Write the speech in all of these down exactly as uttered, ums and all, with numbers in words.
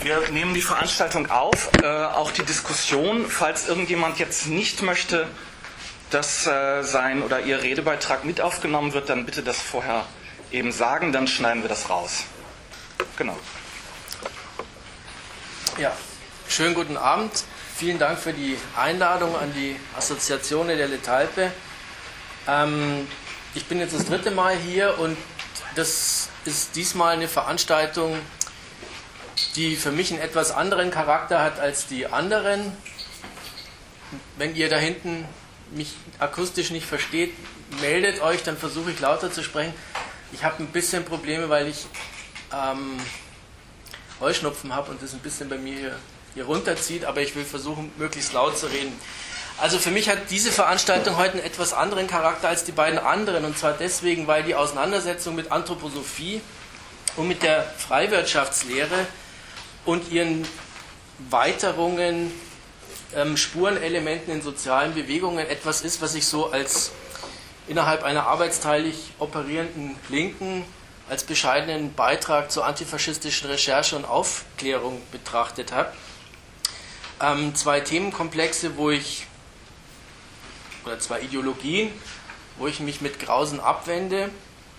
Wir nehmen die Veranstaltung auf, äh, auch die Diskussion. Falls irgendjemand jetzt nicht möchte, dass äh, sein oder ihr Redebeitrag mit aufgenommen wird, dann bitte das vorher eben sagen, dann schneiden wir das raus. Genau. Ja, schönen guten Abend. Vielen Dank für die Einladung an die Assoziazione delle Talpe. Ähm, ich bin jetzt das dritte Mal hier und das ist diesmal eine Veranstaltung, die für mich einen etwas anderen Charakter hat als die anderen. Wenn ihr da hinten mich akustisch nicht versteht, meldet euch, dann versuche ich lauter zu sprechen. Ich habe ein bisschen Probleme, weil ich ähm, Heuschnupfen habe und das ein bisschen bei mir hier, hier runterzieht, aber ich will versuchen, möglichst laut zu reden. Also für mich hat diese Veranstaltung heute einen etwas anderen Charakter als die beiden anderen, und zwar deswegen, weil die Auseinandersetzung mit Anthroposophie und mit der Freiwirtschaftslehre und ihren Weiterungen, ähm, Spurenelementen in sozialen Bewegungen etwas ist, was ich so als innerhalb einer arbeitsteilig operierenden Linken als bescheidenen Beitrag zur antifaschistischen Recherche und Aufklärung betrachtet habe. Ähm, zwei Themenkomplexe, wo ich, oder zwei Ideologien, wo ich mich mit Grausen abwende,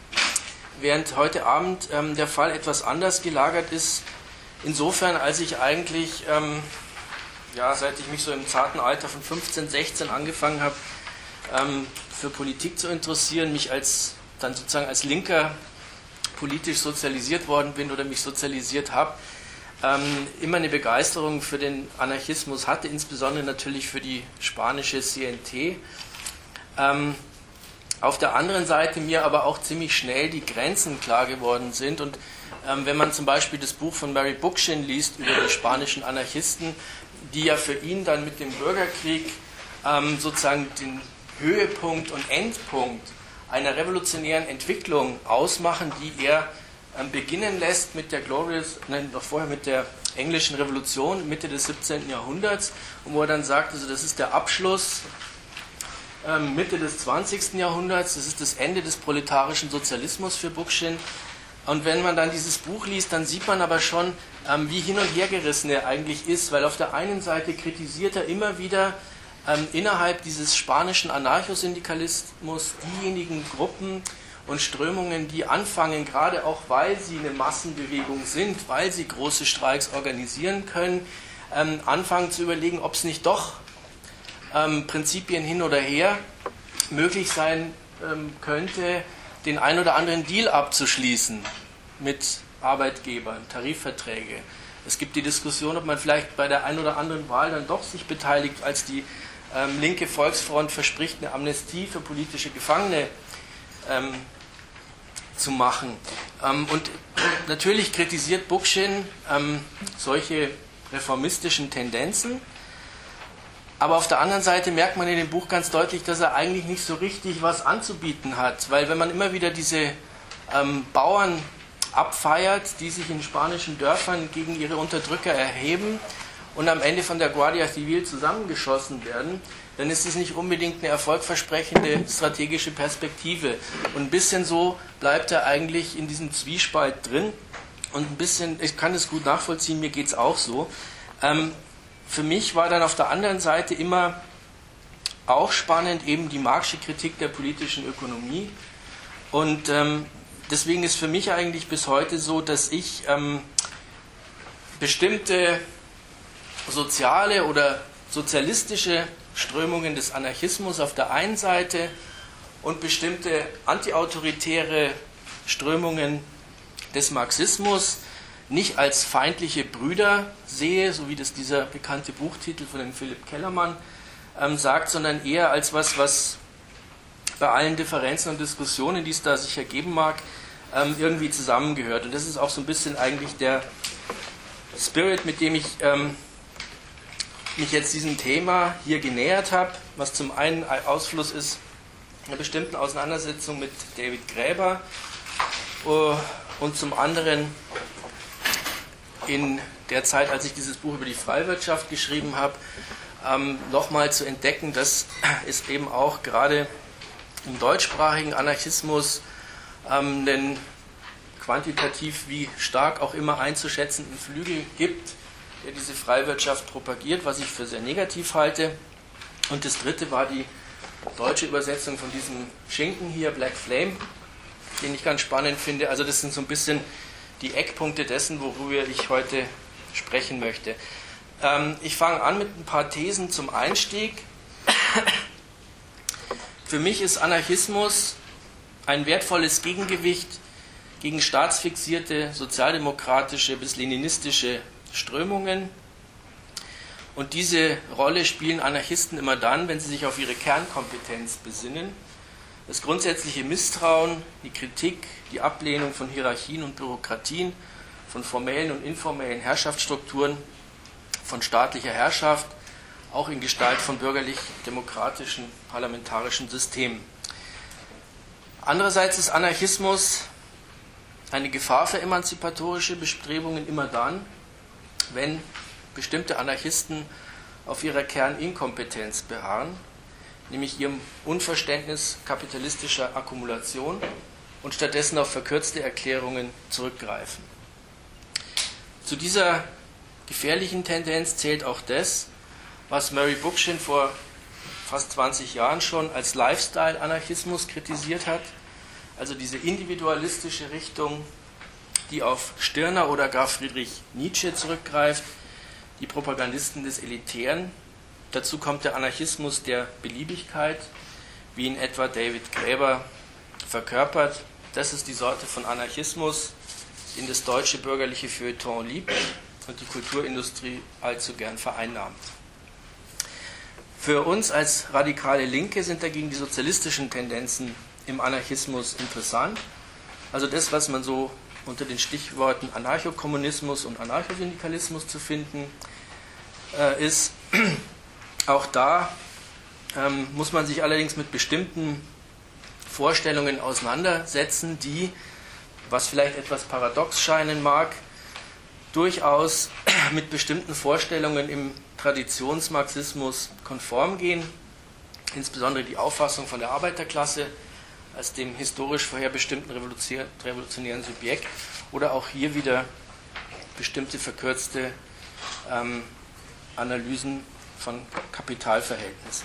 während heute Abend ähm, der Fall etwas anders gelagert ist, insofern, als ich eigentlich, ähm, ja, seit ich mich so im zarten Alter von fünfzehn, sechzehn angefangen habe, ähm, für Politik zu interessieren, mich als dann sozusagen als Linker politisch sozialisiert worden bin oder mich sozialisiert habe, ähm, immer eine Begeisterung für den Anarchismus hatte, insbesondere natürlich für die spanische C N T. Ähm, auf der anderen Seite mir aber auch ziemlich schnell die Grenzen klar geworden sind, und ähm, wenn man zum Beispiel das Buch von Mary Bookchin liest über die spanischen Anarchisten, die ja für ihn dann mit dem Bürgerkrieg ähm, sozusagen den Höhepunkt und Endpunkt einer revolutionären Entwicklung ausmachen, die er ähm, beginnen lässt mit der Glorious, nein, noch vorher mit der englischen Revolution Mitte des siebzehnten Jahrhunderts, und wo er dann sagt, also das ist der Abschluss ähm, Mitte des zwanzigsten Jahrhunderts, das ist das Ende des proletarischen Sozialismus für Bookchin. Und wenn man dann dieses Buch liest, dann sieht man aber schon, ähm, wie hin und her gerissen er eigentlich ist, weil auf der einen Seite kritisiert er immer wieder ähm, innerhalb dieses spanischen Anarchosyndikalismus diejenigen Gruppen und Strömungen, die anfangen, gerade auch weil sie eine Massenbewegung sind, weil sie große Streiks organisieren können, ähm, anfangen zu überlegen, ob es nicht doch ähm, Prinzipien hin oder her möglich sein ähm, könnte, den ein oder anderen Deal abzuschließen mit Arbeitgebern, Tarifverträge. Es gibt die Diskussion, ob man vielleicht bei der ein oder anderen Wahl dann doch sich beteiligt, als die ähm, linke Volksfront verspricht, eine Amnestie für politische Gefangene ähm, zu machen. Ähm, und natürlich kritisiert Bookchin ähm, solche reformistischen Tendenzen. Aber auf der anderen Seite merkt man in dem Buch ganz deutlich, dass er eigentlich nicht so richtig was anzubieten hat. Weil wenn man immer wieder diese ähm, Bauern abfeiert, die sich in spanischen Dörfern gegen ihre Unterdrücker erheben und am Ende von der Guardia Civil zusammengeschossen werden, dann ist es nicht unbedingt eine erfolgversprechende strategische Perspektive. Und ein bisschen so bleibt er eigentlich in diesem Zwiespalt drin. Und ein bisschen, ich kann es gut nachvollziehen, mir geht es auch so. Ähm, Für mich war dann auf der anderen Seite immer auch spannend eben die Marxische Kritik der politischen Ökonomie. Und ähm, deswegen ist für mich eigentlich bis heute so, dass ich ähm, bestimmte soziale oder sozialistische Strömungen des Anarchismus auf der einen Seite und bestimmte antiautoritäre Strömungen des Marxismus nicht als feindliche Brüder sehe, so wie das dieser bekannte Buchtitel von dem Philipp Kellermann ähm, sagt, sondern eher als was, was bei allen Differenzen und Diskussionen, die es da sich ergeben mag, ähm, irgendwie zusammengehört. Und das ist auch so ein bisschen eigentlich der Spirit, mit dem ich ähm, mich jetzt diesem Thema hier genähert habe, was zum einen ein Ausfluss ist einer bestimmten Auseinandersetzung mit David Graeber uh, und zum anderen in der Zeit, als ich dieses Buch über die Freiwirtschaft geschrieben habe, ähm, nochmal zu entdecken, dass es eben auch gerade im deutschsprachigen Anarchismus ähm, einen quantitativ wie stark auch immer einzuschätzenden Flügel gibt, der diese Freiwirtschaft propagiert, was ich für sehr negativ halte. Und das dritte war die deutsche Übersetzung von diesem Schinken hier, Black Flame, den ich ganz spannend finde. Also das sind so ein bisschen die Eckpunkte dessen, worüber ich heute sprechen möchte. Ähm, ich fange an mit ein paar Thesen zum Einstieg. Für mich ist Anarchismus ein wertvolles Gegengewicht gegen staatsfixierte, sozialdemokratische bis leninistische Strömungen. Und diese Rolle spielen Anarchisten immer dann, wenn sie sich auf ihre Kernkompetenz besinnen. Das grundsätzliche Misstrauen, die Kritik, die Ablehnung von Hierarchien und Bürokratien, von formellen und informellen Herrschaftsstrukturen, von staatlicher Herrschaft, auch in Gestalt von bürgerlich-demokratischen parlamentarischen Systemen. Andererseits ist Anarchismus eine Gefahr für emanzipatorische Bestrebungen immer dann, wenn bestimmte Anarchisten auf ihrer Kerninkompetenz beharren, nämlich ihrem Unverständnis kapitalistischer Akkumulation und stattdessen auf verkürzte Erklärungen zurückgreifen. Zu dieser gefährlichen Tendenz zählt auch das, was Murray Bookchin vor fast zwanzig Jahren schon als Lifestyle-Anarchismus kritisiert hat, also diese individualistische Richtung, die auf Stirner oder gar Friedrich Nietzsche zurückgreift, die Propagandisten des Elitären. Dazu kommt der Anarchismus der Beliebigkeit, wie ihn etwa David Graeber verkörpert. Das ist die Sorte von Anarchismus, den das deutsche bürgerliche Feuilleton liebt und die Kulturindustrie allzu gern vereinnahmt. Für uns als radikale Linke sind dagegen die sozialistischen Tendenzen im Anarchismus interessant. Also das, was man so unter den Stichworten Anarchokommunismus und Anarchosyndikalismus zu finden äh, ist. Auch da ähm, muss man sich allerdings mit bestimmten Vorstellungen auseinandersetzen, die, was vielleicht etwas paradox scheinen mag, durchaus mit bestimmten Vorstellungen im Traditionsmarxismus konform gehen, insbesondere die Auffassung von der Arbeiterklasse als dem historisch vorherbestimmten revolutionären Subjekt oder auch hier wieder bestimmte verkürzte ähm, Analysen von Kapitalverhältnissen.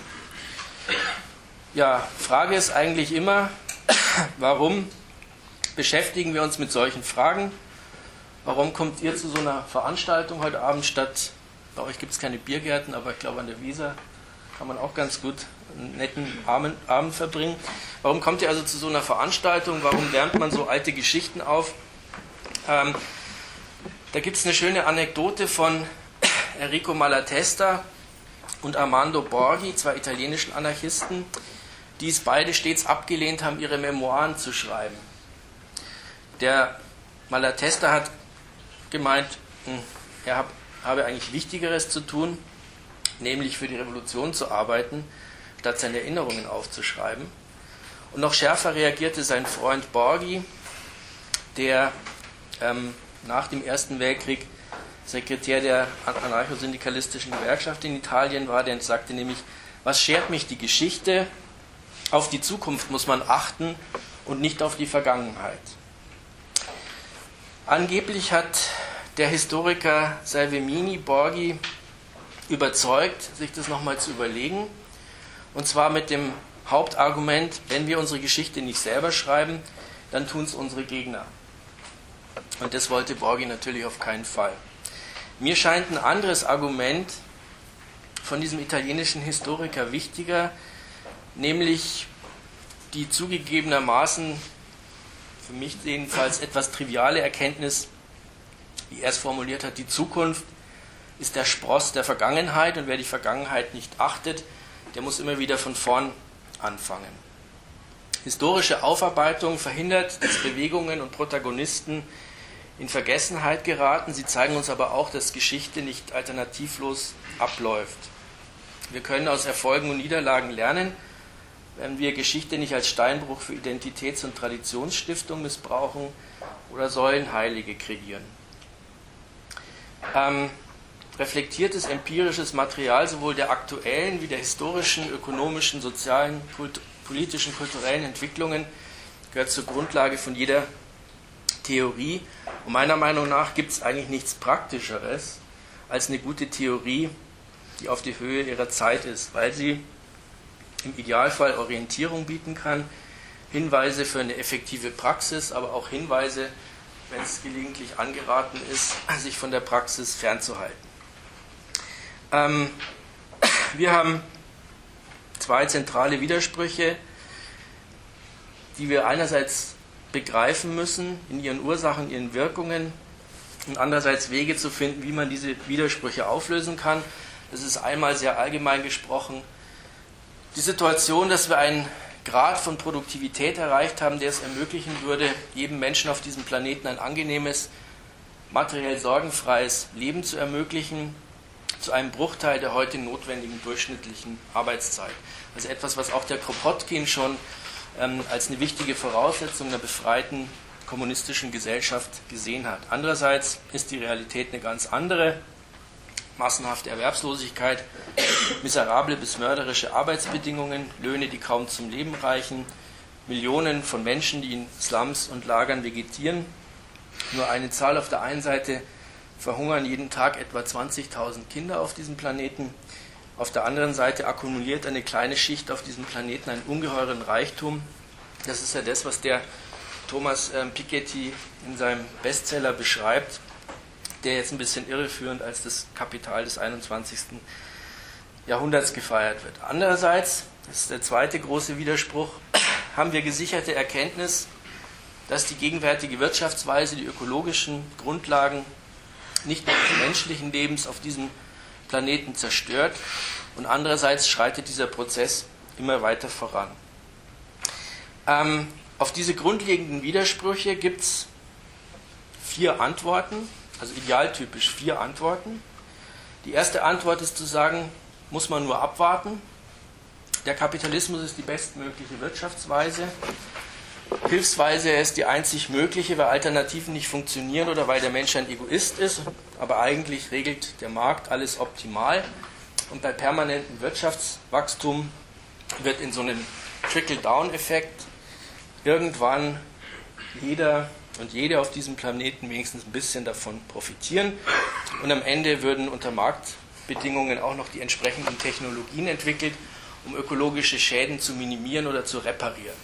Ja, Frage ist eigentlich immer, warum beschäftigen wir uns mit solchen Fragen? Warum kommt ihr zu so einer Veranstaltung heute Abend statt, bei euch gibt es keine Biergärten, aber ich glaube an der Weser kann man auch ganz gut einen netten Abend, Abend verbringen. Warum kommt ihr also zu so einer Veranstaltung? Warum lernt man so alte Geschichten auf? Ähm, da gibt es eine schöne Anekdote von Enrico Malatesta und Armando Borghi, zwei italienischen Anarchisten, die es beide stets abgelehnt haben, ihre Memoiren zu schreiben. Der Malatesta hat gemeint, er hab, habe eigentlich Wichtigeres zu tun, nämlich für die Revolution zu arbeiten, statt seine Erinnerungen aufzuschreiben. Und noch schärfer reagierte sein Freund Borghi, der ähm, nach dem Ersten Weltkrieg Sekretär der anarchosyndikalistischen Gewerkschaft in Italien war, der sagte nämlich, was schert mich die Geschichte? Auf die Zukunft muss man achten und nicht auf die Vergangenheit. Angeblich hat der Historiker Salvemini Borghi überzeugt, sich das nochmal zu überlegen, und zwar mit dem Hauptargument, wenn wir unsere Geschichte nicht selber schreiben, dann tun es unsere Gegner. Und das wollte Borghi natürlich auf keinen Fall. Mir scheint ein anderes Argument von diesem italienischen Historiker wichtiger, nämlich die zugegebenermaßen, für mich jedenfalls etwas triviale Erkenntnis, wie er es formuliert hat, die Zukunft ist der Spross der Vergangenheit und wer die Vergangenheit nicht achtet, der muss immer wieder von vorn anfangen. Historische Aufarbeitung verhindert, dass Bewegungen und Protagonisten in Vergessenheit geraten. Sie zeigen uns aber auch, dass Geschichte nicht alternativlos abläuft. Wir können aus Erfolgen und Niederlagen lernen, wenn wir Geschichte nicht als Steinbruch für Identitäts- und Traditionsstiftung missbrauchen oder Säulenheilige kreieren. Ähm, reflektiertes empirisches Material sowohl der aktuellen wie der historischen, ökonomischen, sozialen, kult- politischen, kulturellen Entwicklungen gehört zur Grundlage von jeder Theorie. Und meiner Meinung nach gibt es eigentlich nichts Praktischeres als eine gute Theorie, die auf die Höhe ihrer Zeit ist, weil sie im Idealfall Orientierung bieten kann, Hinweise für eine effektive Praxis, aber auch Hinweise, wenn es gelegentlich angeraten ist, sich von der Praxis fernzuhalten. Ähm, wir haben zwei zentrale Widersprüche, die wir einerseits begreifen müssen in ihren Ursachen, ihren Wirkungen und andererseits Wege zu finden, wie man diese Widersprüche auflösen kann. Das ist einmal sehr allgemein gesprochen die Situation, dass wir einen Grad von Produktivität erreicht haben, der es ermöglichen würde, jedem Menschen auf diesem Planeten ein angenehmes, materiell sorgenfreies Leben zu ermöglichen, zu einem Bruchteil der heute notwendigen durchschnittlichen Arbeitszeit. Also etwas, was auch der Kropotkin schon ähm, als eine wichtige Voraussetzung einer befreiten kommunistischen Gesellschaft gesehen hat. Andererseits ist die Realität eine ganz andere. Massenhafte Erwerbslosigkeit, miserable bis mörderische Arbeitsbedingungen, Löhne, die kaum zum Leben reichen, Millionen von Menschen, die in Slums und Lagern vegetieren. Nur eine Zahl: auf der einen Seite verhungern jeden Tag etwa zwanzigtausend Kinder auf diesem Planeten, auf der anderen Seite akkumuliert eine kleine Schicht auf diesem Planeten einen ungeheuren Reichtum. Das ist ja das, was der Thomas Piketty in seinem Bestseller beschreibt, der jetzt ein bisschen irreführend als das Kapital des einundzwanzigsten Jahrhunderts gefeiert wird. Andererseits, das ist der zweite große Widerspruch, haben wir gesicherte Erkenntnis, dass die gegenwärtige Wirtschaftsweise die ökologischen Grundlagen nicht nur des menschlichen Lebens auf diesem Planeten zerstört, und andererseits schreitet dieser Prozess immer weiter voran. Ähm, auf diese grundlegenden Widersprüche gibt es vier Antworten. Also idealtypisch vier Antworten. Die erste Antwort ist zu sagen, muss man nur abwarten. Der Kapitalismus ist die bestmögliche Wirtschaftsweise. Hilfsweise ist die einzig mögliche, weil Alternativen nicht funktionieren oder weil der Mensch ein Egoist ist. Aber eigentlich regelt der Markt alles optimal. Und bei permanentem Wirtschaftswachstum wird in so einem Trickle-Down-Effekt irgendwann jeder und jede auf diesem Planeten wenigstens ein bisschen davon profitieren. Und am Ende würden unter Marktbedingungen auch noch die entsprechenden Technologien entwickelt, um ökologische Schäden zu minimieren oder zu reparieren.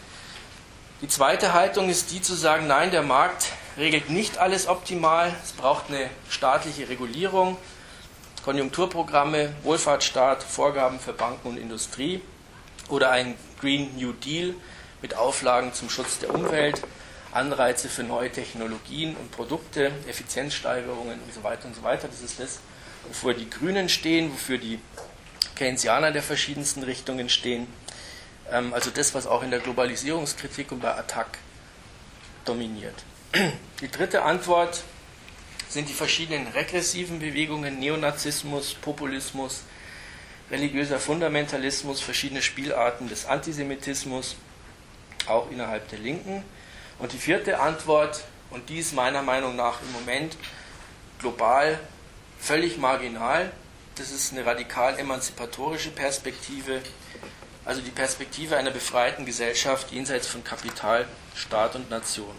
Die zweite Haltung ist die zu sagen, nein, der Markt regelt nicht alles optimal, es braucht eine staatliche Regulierung, Konjunkturprogramme, Wohlfahrtsstaat, Vorgaben für Banken und Industrie oder ein Green New Deal mit Auflagen zum Schutz der Umwelt, Anreize für neue Technologien und Produkte, Effizienzsteigerungen und so weiter und so weiter. Das ist das, wofür die Grünen stehen, wofür die Keynesianer der verschiedensten Richtungen stehen. Also das, was auch in der Globalisierungskritik und bei Attac dominiert. Die dritte Antwort sind die verschiedenen regressiven Bewegungen, Neonazismus, Populismus, religiöser Fundamentalismus, verschiedene Spielarten des Antisemitismus, auch innerhalb der Linken. Und die vierte Antwort, und die ist meiner Meinung nach im Moment global völlig marginal, das ist eine radikal emanzipatorische Perspektive, also die Perspektive einer befreiten Gesellschaft jenseits von Kapital, Staat und Nation.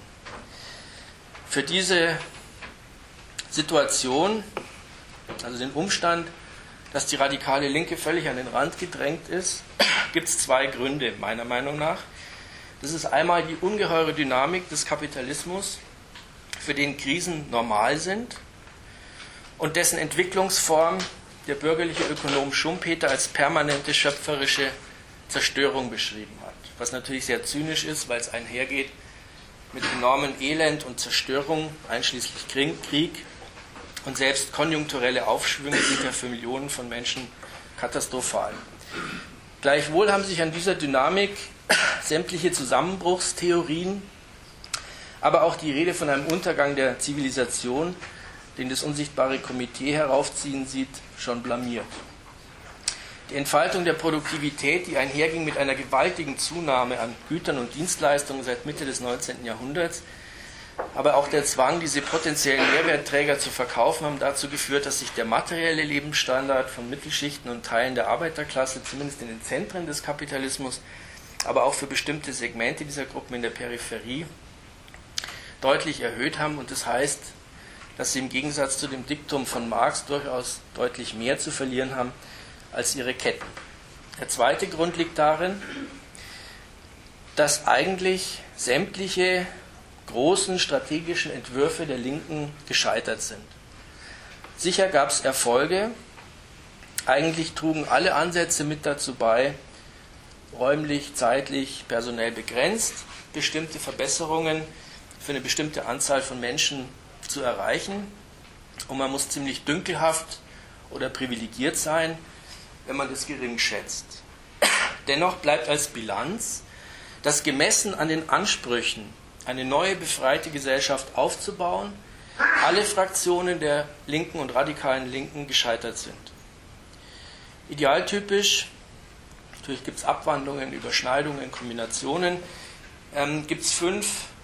Für diese Situation, also den Umstand, dass die radikale Linke völlig an den Rand gedrängt ist, gibt es zwei Gründe, meiner Meinung nach. Das ist einmal die ungeheure Dynamik des Kapitalismus, für den Krisen normal sind und dessen Entwicklungsform der bürgerliche Ökonom Schumpeter als permanente schöpferische Zerstörung beschrieben hat. Was natürlich sehr zynisch ist, weil es einhergeht mit enormem Elend und Zerstörung, einschließlich Krieg, und selbst konjunkturelle Aufschwünge sind ja für Millionen von Menschen katastrophal. Gleichwohl haben sich an dieser Dynamik sämtliche Zusammenbruchstheorien, aber auch die Rede von einem Untergang der Zivilisation, den das unsichtbare Komitee heraufziehen sieht, schon blamiert. Die Entfaltung der Produktivität, die einherging mit einer gewaltigen Zunahme an Gütern und Dienstleistungen seit Mitte des neunzehnten Jahrhunderts, aber auch der Zwang, diese potenziellen Mehrwertträger zu verkaufen, haben dazu geführt, dass sich der materielle Lebensstandard von Mittelschichten und Teilen der Arbeiterklasse, zumindest in den Zentren des Kapitalismus, aber auch für bestimmte Segmente dieser Gruppen in der Peripherie, deutlich erhöht haben. Und das heißt, dass sie im Gegensatz zu dem Diktum von Marx durchaus deutlich mehr zu verlieren haben als ihre Ketten. Der zweite Grund liegt darin, dass eigentlich sämtliche großen strategischen Entwürfe der Linken gescheitert sind. Sicher gab es Erfolge, eigentlich trugen alle Ansätze mit dazu bei, räumlich, zeitlich, personell begrenzt, bestimmte Verbesserungen für eine bestimmte Anzahl von Menschen zu erreichen. Und man muss ziemlich dünkelhaft oder privilegiert sein, wenn man das gering schätzt. Dennoch bleibt als Bilanz, dass gemessen an den Ansprüchen, eine neue befreite Gesellschaft aufzubauen, alle Fraktionen der linken und radikalen Linken gescheitert sind. Idealtypisch, natürlich gibt es Abwandlungen, Überschneidungen, Kombinationen, ähm, gibt es fünf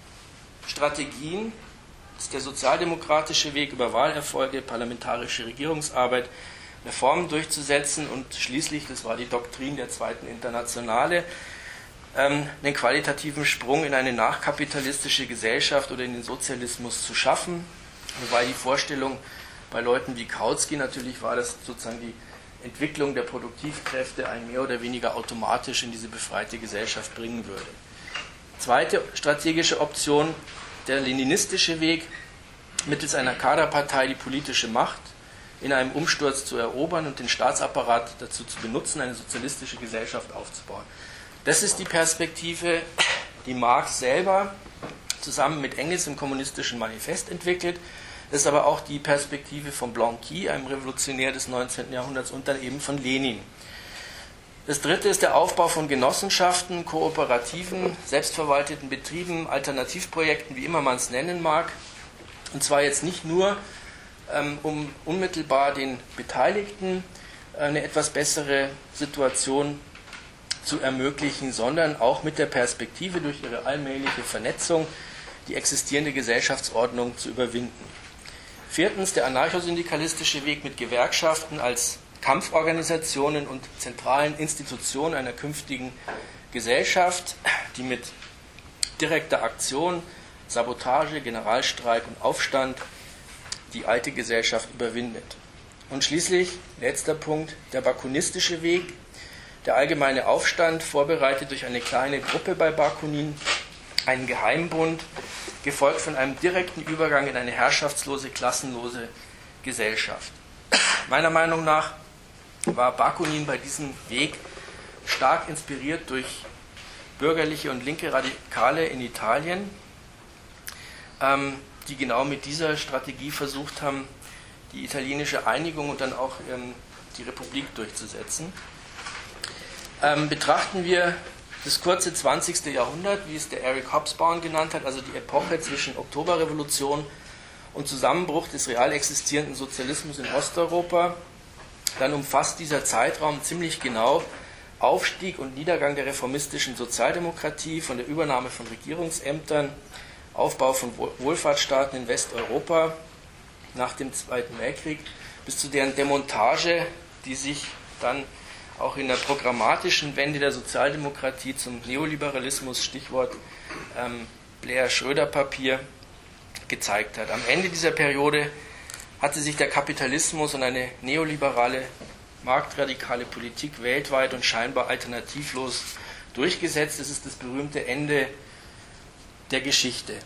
Strategien. Das ist der sozialdemokratische Weg über Wahlerfolge, parlamentarische Regierungsarbeit, Reformen durchzusetzen und schließlich, das war die Doktrin der Zweiten Internationale, ähm, einen qualitativen Sprung in eine nachkapitalistische Gesellschaft oder in den Sozialismus zu schaffen. Wobei die Vorstellung bei Leuten wie Kautsky natürlich war, dass sozusagen die Entwicklung der Produktivkräfte einen mehr oder weniger automatisch in diese befreite Gesellschaft bringen würde. Zweite strategische Option, der leninistische Weg, mittels einer Kaderpartei die politische Macht in einem Umsturz zu erobern und den Staatsapparat dazu zu benutzen, eine sozialistische Gesellschaft aufzubauen. Das ist die Perspektive, die Marx selber zusammen mit Engels im Kommunistischen Manifest entwickelt. Das ist aber auch die Perspektive von Blanqui, einem Revolutionär des neunzehnten Jahrhunderts, und dann eben von Lenin. Das dritte ist der Aufbau von Genossenschaften, Kooperativen, selbstverwalteten Betrieben, Alternativprojekten, wie immer man es nennen mag. Und zwar jetzt nicht nur, ähm, um unmittelbar den Beteiligten äh, eine etwas bessere Situation zu ermöglichen, sondern auch mit der Perspektive, durch ihre allmähliche Vernetzung die existierende Gesellschaftsordnung zu überwinden. Viertens, der anarchosyndikalistische Weg mit Gewerkschaften als Kampforganisationen und zentralen Institutionen einer künftigen Gesellschaft, die mit direkter Aktion, Sabotage, Generalstreik und Aufstand die alte Gesellschaft überwindet. Und schließlich, letzter Punkt, der bakunistische Weg, der allgemeine Aufstand, vorbereitet durch eine kleine Gruppe bei Bakunin, einen Geheimbund, gefolgt von einem direkten Übergang in eine herrschaftslose, klassenlose Gesellschaft. Meiner Meinung nach war Bakunin bei diesem Weg stark inspiriert durch bürgerliche und linke Radikale in Italien, ähm, die genau mit dieser Strategie versucht haben, die italienische Einigung und dann auch ähm, die Republik durchzusetzen. Ähm, betrachten wir das kurze zwanzigste Jahrhundert, wie es der Eric Hobsbawm genannt hat, also die Epoche zwischen Oktoberrevolution und Zusammenbruch des real existierenden Sozialismus in Osteuropa, dann umfasst dieser Zeitraum ziemlich genau Aufstieg und Niedergang der reformistischen Sozialdemokratie, von der Übernahme von Regierungsämtern, Aufbau von Wohlfahrtsstaaten in Westeuropa nach dem Zweiten Weltkrieg, bis zu deren Demontage, die sich dann auch in der programmatischen Wende der Sozialdemokratie zum Neoliberalismus, Stichwort ähm, Blair-Schröder-Papier, gezeigt hat. Am Ende dieser Periode hatte sich der Kapitalismus und eine neoliberale, marktradikale Politik weltweit und scheinbar alternativlos durchgesetzt. Es ist das berühmte Ende der Geschichte.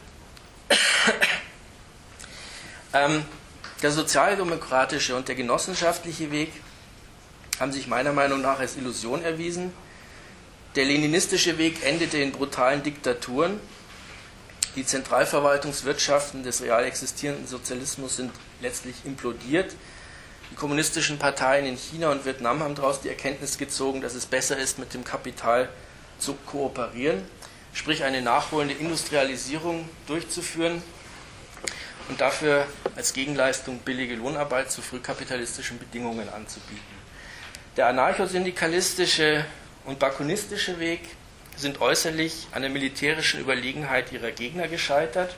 ähm, der sozialdemokratische und der genossenschaftliche Weg haben sich meiner Meinung nach als Illusion erwiesen. Der leninistische Weg endete in brutalen Diktaturen. Die Zentralverwaltungswirtschaften des real existierenden Sozialismus sind letztlich implodiert. Die kommunistischen Parteien in China und Vietnam haben daraus die Erkenntnis gezogen, dass es besser ist, mit dem Kapital zu kooperieren, sprich eine nachholende Industrialisierung durchzuführen und dafür als Gegenleistung billige Lohnarbeit zu frühkapitalistischen Bedingungen anzubieten. Der anarchosyndikalistische und bakunistische Weg sind äußerlich an der militärischen Überlegenheit ihrer Gegner gescheitert.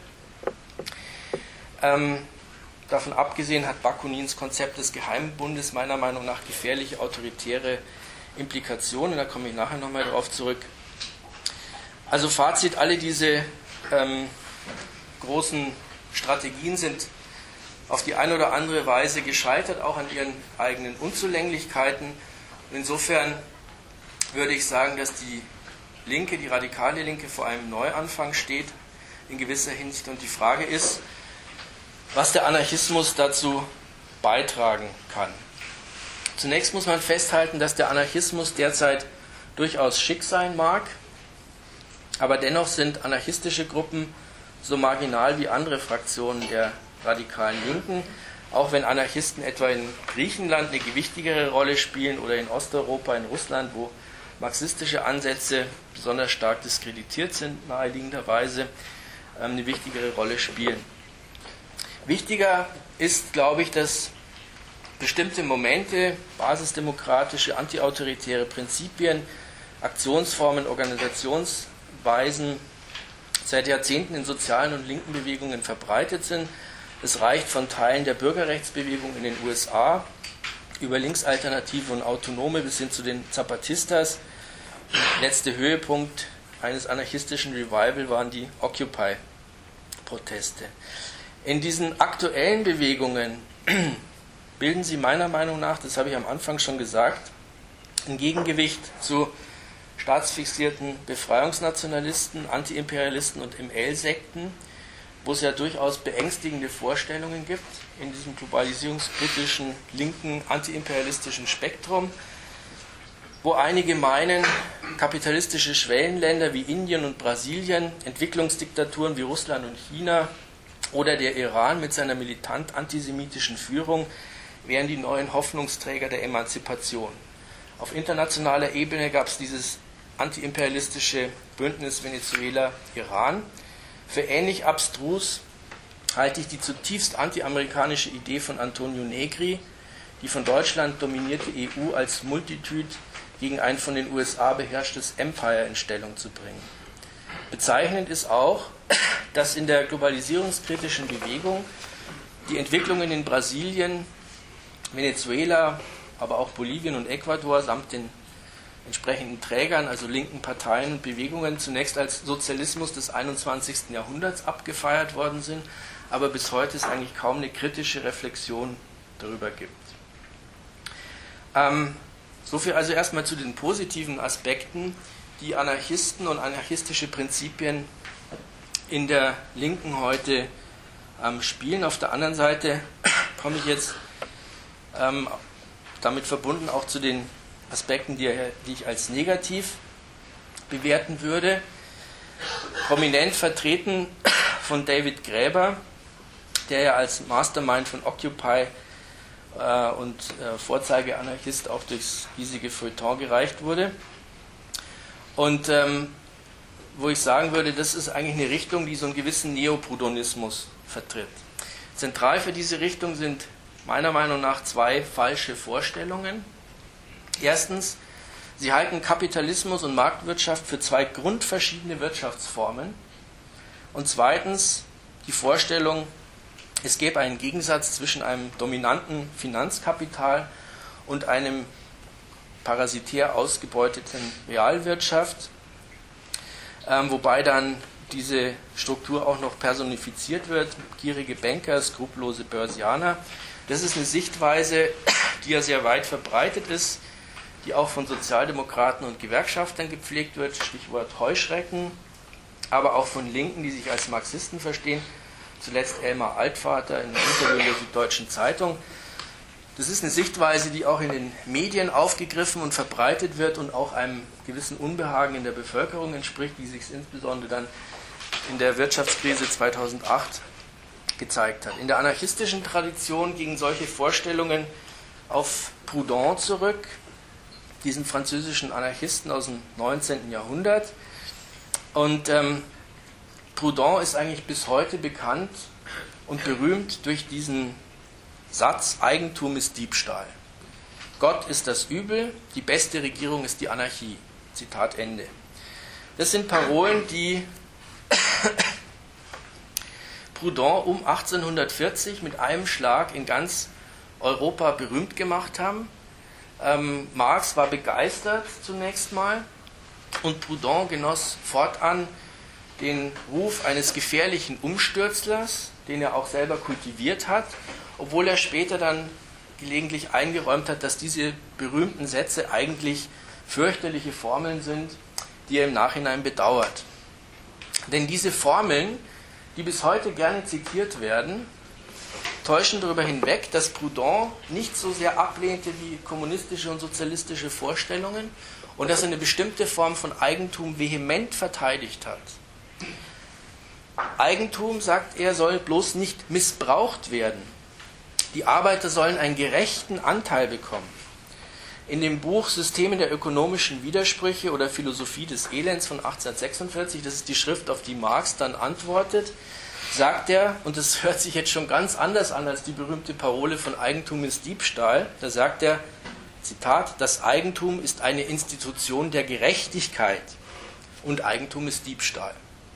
Ähm, davon abgesehen hat Bakunins Konzept des Geheimbundes meiner Meinung nach gefährliche autoritäre Implikationen, da komme ich nachher nochmal darauf zurück. Also Fazit, alle diese ähm, großen Strategien sind auf die eine oder andere Weise gescheitert, auch an ihren eigenen Unzulänglichkeiten. Und insofern würde ich sagen, dass die Linke, die radikale Linke, vor einem Neuanfang steht in gewisser Hinsicht. Und die Frage ist, was der Anarchismus dazu beitragen kann. Zunächst muss man festhalten, dass der Anarchismus derzeit durchaus schick sein mag, aber dennoch sind anarchistische Gruppen so marginal wie andere Fraktionen der radikalen Linken, auch wenn Anarchisten etwa in Griechenland eine gewichtigere Rolle spielen oder in Osteuropa, in Russland, wo marxistische Ansätze besonders stark diskreditiert sind, naheliegenderweise eine wichtigere Rolle spielen. Wichtiger ist, glaube ich, dass bestimmte Momente, basisdemokratische, antiautoritäre Prinzipien, Aktionsformen, Organisationsweisen seit Jahrzehnten in sozialen und linken Bewegungen verbreitet sind. Es reicht von Teilen der Bürgerrechtsbewegung in den U S A über Linksalternative und Autonome bis hin zu den Zapatistas. Der letzte Höhepunkt eines anarchistischen Revival waren die Occupy-Proteste. In diesen aktuellen Bewegungen bilden sie meiner Meinung nach, das habe ich am Anfang schon gesagt, ein Gegengewicht zu staatsfixierten Befreiungsnationalisten, Antiimperialisten und M L-Sekten, wo es ja durchaus beängstigende Vorstellungen gibt in diesem globalisierungskritischen, linken, antiimperialistischen Spektrum, wo einige meinen, kapitalistische Schwellenländer wie Indien und Brasilien, Entwicklungsdiktaturen wie Russland und China oder der Iran mit seiner militant antisemitischen Führung wären die neuen Hoffnungsträger der Emanzipation. Auf internationaler Ebene gab es dieses antiimperialistische Bündnis Venezuela-Iran. Für ähnlich abstrus halte ich die zutiefst antiamerikanische Idee von Antonio Negri, die von Deutschland dominierte E U als Multitude gegen ein von den U S A beherrschtes Empire in Stellung zu bringen. Bezeichnend ist auch, dass in der globalisierungskritischen Bewegung die Entwicklungen in Brasilien, Venezuela, aber auch Bolivien und Ecuador samt den entsprechenden Trägern, also linken Parteien und Bewegungen, zunächst als Sozialismus des einundzwanzigsten Jahrhunderts abgefeiert worden sind, aber bis heute es eigentlich kaum eine kritische Reflexion darüber gibt. Ähm, soviel also erstmal zu den positiven Aspekten, die Anarchisten und anarchistische Prinzipien in der Linken heute ähm, spielen. Auf der anderen Seite komme ich jetzt ähm, damit verbunden auch zu den Aspekten, die, die ich als negativ bewerten würde. Prominent vertreten von David Graeber, der ja als Mastermind von Occupy äh, und äh, Vorzeigeanarchist auch durchs hiesige Feuilleton gereicht wurde. Und ähm, wo ich sagen würde, das ist eigentlich eine Richtung, die so einen gewissen Neoproudhonismus vertritt. Zentral für diese Richtung sind meiner Meinung nach zwei falsche Vorstellungen. Erstens, sie halten Kapitalismus und Marktwirtschaft für zwei grundverschiedene Wirtschaftsformen. Und zweitens, die Vorstellung, es gäbe einen Gegensatz zwischen einem dominanten Finanzkapital und einem parasitär ausgebeuteten Realwirtschaft, ähm, wobei dann diese Struktur auch noch personifiziert wird, gierige Banker, skrupellose Börsianer. Das ist eine Sichtweise, die ja sehr weit verbreitet ist, die auch von Sozialdemokraten und Gewerkschaftern gepflegt wird, Stichwort Heuschrecken, aber auch von Linken, die sich als Marxisten verstehen, zuletzt Elmar Altvater in einem Interview in der Süddeutschen Zeitung. Das ist eine Sichtweise, die auch in den Medien aufgegriffen und verbreitet wird und auch einem gewissen Unbehagen in der Bevölkerung entspricht, wie sich es insbesondere dann in der Wirtschaftskrise zweitausendacht gezeigt hat. In der anarchistischen Tradition gingen solche Vorstellungen auf Proudhon zurück, diesen französischen Anarchisten aus dem neunzehnten Jahrhundert. Und ähm, Proudhon ist eigentlich bis heute bekannt und berühmt durch diesen Satz, Eigentum ist Diebstahl. Gott ist das Übel, die beste Regierung ist die Anarchie. Zitat Ende. Das sind Parolen, die Proudhon um achtzehnhundertvierzig mit einem Schlag in ganz Europa berühmt gemacht haben. Ähm, Marx war begeistert zunächst mal und Proudhon genoss fortan den Ruf eines gefährlichen Umstürzlers, den er auch selber kultiviert hat, obwohl er später dann gelegentlich eingeräumt hat, dass diese berühmten Sätze eigentlich fürchterliche Formeln sind, die er im Nachhinein bedauert. Denn diese Formeln, die bis heute gerne zitiert werden, täuschen darüber hinweg, dass Proudhon nicht so sehr ablehnte wie kommunistische und sozialistische Vorstellungen und dass er eine bestimmte Form von Eigentum vehement verteidigt hat. Eigentum, sagt er, soll bloß nicht missbraucht werden. Die Arbeiter sollen einen gerechten Anteil bekommen. In dem Buch Systeme der ökonomischen Widersprüche oder Philosophie des Elends von achtzehnhundertsechsundvierzig, das ist die Schrift, auf die Marx dann antwortet, sagt er, und das hört sich jetzt schon ganz anders an als die berühmte Parole von Eigentum ist Diebstahl, da sagt er, Zitat, das Eigentum ist eine Institution der Gerechtigkeit und Eigentum ist Diebstahl.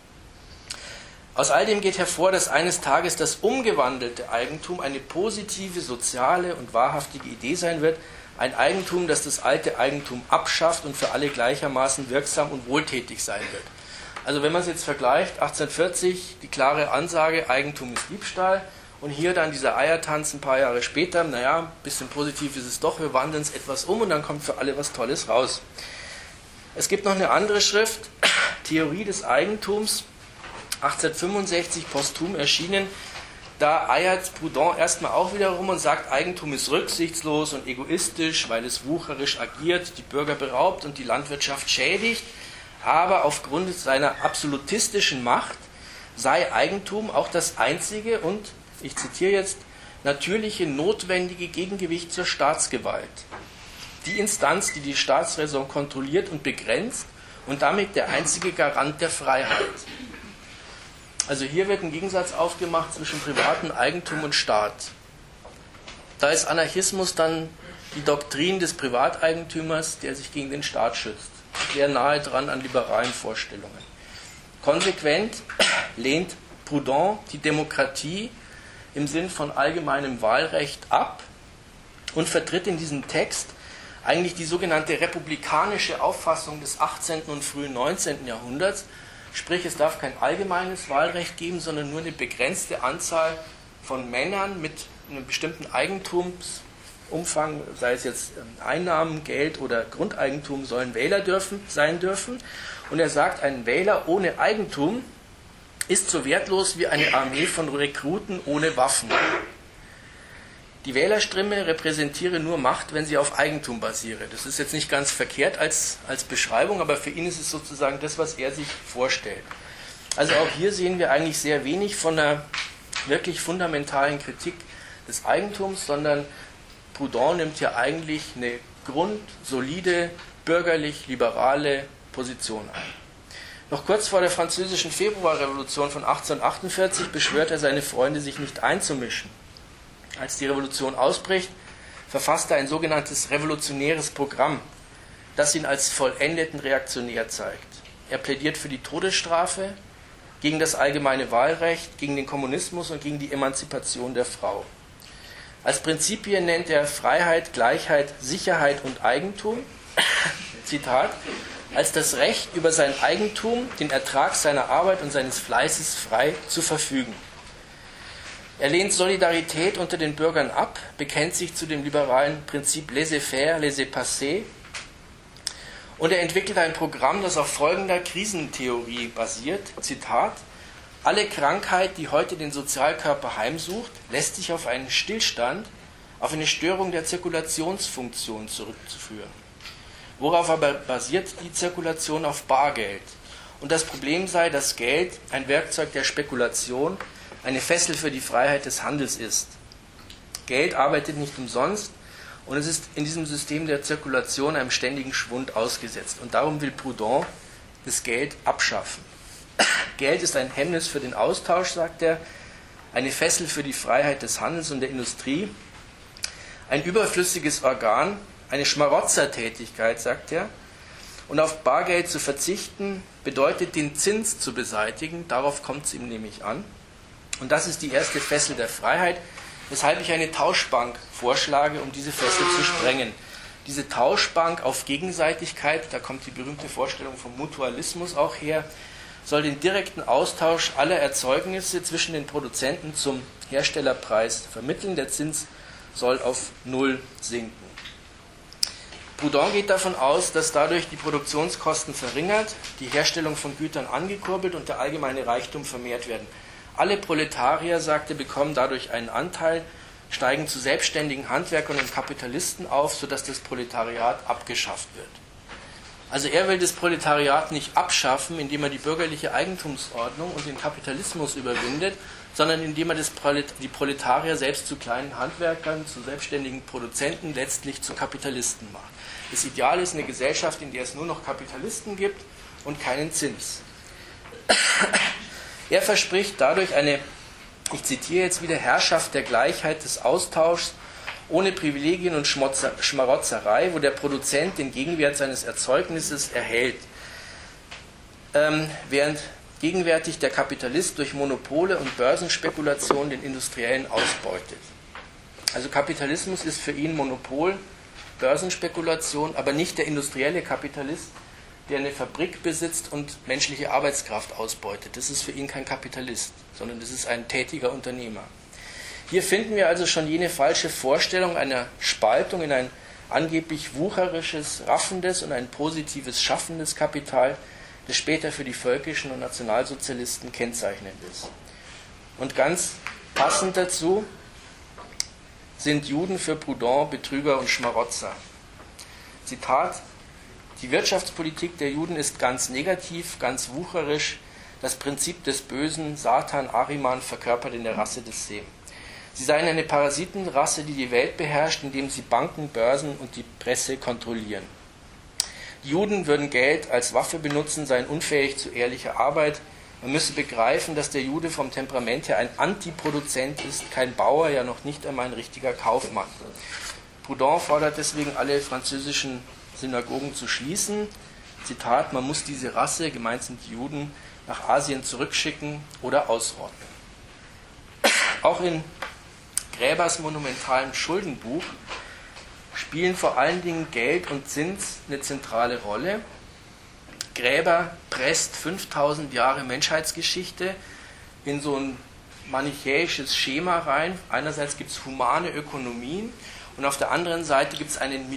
Aus all dem geht hervor, dass eines Tages das umgewandelte Eigentum eine positive, soziale und wahrhaftige Idee sein wird, ein Eigentum, das das alte Eigentum abschafft und für alle gleichermaßen wirksam und wohltätig sein wird. Also wenn man es jetzt vergleicht, achtzehnhundertvierzig, die klare Ansage, Eigentum ist Diebstahl, und hier dann dieser Eiertanz ein paar Jahre später, naja, ein bisschen positiv ist es doch, wir wandeln es etwas um und dann kommt für alle was Tolles raus. Es gibt noch eine andere Schrift, Theorie des Eigentums, achtzehnhundertfünfundsechzig, posthum erschienen. Da eiert Proudhon erstmal auch wieder rum und sagt, Eigentum ist rücksichtslos und egoistisch, weil es wucherisch agiert, die Bürger beraubt und die Landwirtschaft schädigt. Aber aufgrund seiner absolutistischen Macht sei Eigentum auch das einzige und, ich zitiere jetzt, natürliche, notwendige Gegengewicht zur Staatsgewalt. Die Instanz, die die Staatsräson kontrolliert und begrenzt und damit der einzige Garant der Freiheit. Also hier wird ein Gegensatz aufgemacht zwischen privatem Eigentum und Staat. Da ist Anarchismus dann die Doktrin des Privateigentümers, der sich gegen den Staat schützt. Sehr nahe dran an liberalen Vorstellungen. Konsequent lehnt Proudhon die Demokratie im Sinn von allgemeinem Wahlrecht ab und vertritt in diesem Text eigentlich die sogenannte republikanische Auffassung des achtzehnten und frühen neunzehnten Jahrhunderts. Sprich, es darf kein allgemeines Wahlrecht geben, sondern nur eine begrenzte Anzahl von Männern mit einem bestimmten Eigentumsumfang, sei es jetzt Einnahmen, Geld oder Grundeigentum, sollen Wähler dürfen, sein dürfen. Und er sagt, ein Wähler ohne Eigentum ist so wertlos wie eine Armee von Rekruten ohne Waffen. Die Wählerstimme repräsentiere nur Macht, wenn sie auf Eigentum basiere. Das ist jetzt nicht ganz verkehrt als, als Beschreibung, aber für ihn ist es sozusagen das, was er sich vorstellt. Also auch hier sehen wir eigentlich sehr wenig von einer wirklich fundamentalen Kritik des Eigentums, sondern Proudhon nimmt hier eigentlich eine grundsolide, bürgerlich-liberale Position ein. Noch kurz vor der französischen Februarrevolution von achtzehnhundertachtundvierzig beschwört er seine Freunde, sich nicht einzumischen. Als die Revolution ausbricht, verfasst er ein sogenanntes revolutionäres Programm, das ihn als vollendeten Reaktionär zeigt. Er plädiert für die Todesstrafe, gegen das allgemeine Wahlrecht, gegen den Kommunismus und gegen die Emanzipation der Frau. Als Prinzipien nennt er Freiheit, Gleichheit, Sicherheit und Eigentum, Zitat, als das Recht über sein Eigentum, den Ertrag seiner Arbeit und seines Fleißes frei zu verfügen. Er lehnt Solidarität unter den Bürgern ab, bekennt sich zu dem liberalen Prinzip laissez-faire, laissez-passer und er entwickelt ein Programm, das auf folgender Krisentheorie basiert. Zitat: Alle Krankheit, die heute den Sozialkörper heimsucht, lässt sich auf einen Stillstand, auf eine Störung der Zirkulationsfunktion zurückzuführen. Worauf aber basiert die Zirkulation? Auf Bargeld. Und das Problem sei, dass Geld ein Werkzeug der Spekulation, eine Fessel für die Freiheit des Handels ist. Geld arbeitet nicht umsonst und es ist in diesem System der Zirkulation einem ständigen Schwund ausgesetzt. Und darum will Proudhon das Geld abschaffen. Geld ist ein Hemmnis für den Austausch, sagt er, eine Fessel für die Freiheit des Handels und der Industrie, ein überflüssiges Organ, eine Schmarotzertätigkeit, sagt er. Und auf Bargeld zu verzichten, bedeutet den Zins zu beseitigen, darauf kommt es ihm nämlich an. Und das ist die erste Fessel der Freiheit, weshalb ich eine Tauschbank vorschlage, um diese Fessel zu sprengen. Diese Tauschbank auf Gegenseitigkeit, da kommt die berühmte Vorstellung vom Mutualismus auch her, soll den direkten Austausch aller Erzeugnisse zwischen den Produzenten zum Herstellerpreis vermitteln. Der Zins soll auf Null sinken. Proudhon geht davon aus, dass dadurch die Produktionskosten verringert, die Herstellung von Gütern angekurbelt und der allgemeine Reichtum vermehrt werden. Alle Proletarier, sagte, bekommen dadurch einen Anteil, steigen zu selbstständigen Handwerkern und Kapitalisten auf, sodass das Proletariat abgeschafft wird. Also er will das Proletariat nicht abschaffen, indem er die bürgerliche Eigentumsordnung und den Kapitalismus überwindet, sondern indem er das Prolet- die Proletarier selbst zu kleinen Handwerkern, zu selbstständigen Produzenten, letztlich zu Kapitalisten macht. Das Ideal ist eine Gesellschaft, in der es nur noch Kapitalisten gibt und keinen Zins. Er verspricht dadurch eine, ich zitiere jetzt wieder, Herrschaft der Gleichheit des Austauschs, ohne Privilegien und Schmarotzerei, wo der Produzent den Gegenwert seines Erzeugnisses erhält, ähm, während gegenwärtig der Kapitalist durch Monopole und Börsenspekulation den Industriellen ausbeutet. Also Kapitalismus ist für ihn Monopol, Börsenspekulation, aber nicht der industrielle Kapitalist, der eine Fabrik besitzt und menschliche Arbeitskraft ausbeutet. Das ist für ihn kein Kapitalist, sondern das ist ein tätiger Unternehmer. Hier finden wir also schon jene falsche Vorstellung einer Spaltung in ein angeblich wucherisches, raffendes und ein positives, schaffendes Kapital, das später für die völkischen und Nationalsozialisten kennzeichnend ist. Und ganz passend dazu sind Juden für Proudhon Betrüger und Schmarotzer. Zitat: Die Wirtschaftspolitik der Juden ist ganz negativ, ganz wucherisch, das Prinzip des Bösen, Satan, Ahriman verkörpert in der Rasse des Sem. Sie seien eine Parasitenrasse, die die Welt beherrscht, indem sie Banken, Börsen und die Presse kontrollieren. Die Juden würden Geld als Waffe benutzen, seien unfähig zu ehrlicher Arbeit. Man müsse begreifen, dass der Jude vom Temperament her ein Antiproduzent ist, kein Bauer, ja noch nicht einmal ein richtiger Kaufmann. Proudhon fordert deswegen, alle französischen Synagogen zu schließen. Zitat: Man muss diese Rasse, gemeint sind die Juden, nach Asien zurückschicken oder ausrotten. Auch in Gräbers monumentalem Schuldenbuch spielen vor allen Dingen Geld und Zins eine zentrale Rolle. Gräber presst fünftausend Jahre Menschheitsgeschichte in so ein manichäisches Schema rein. Einerseits gibt es humane Ökonomien und auf der anderen Seite gibt es einen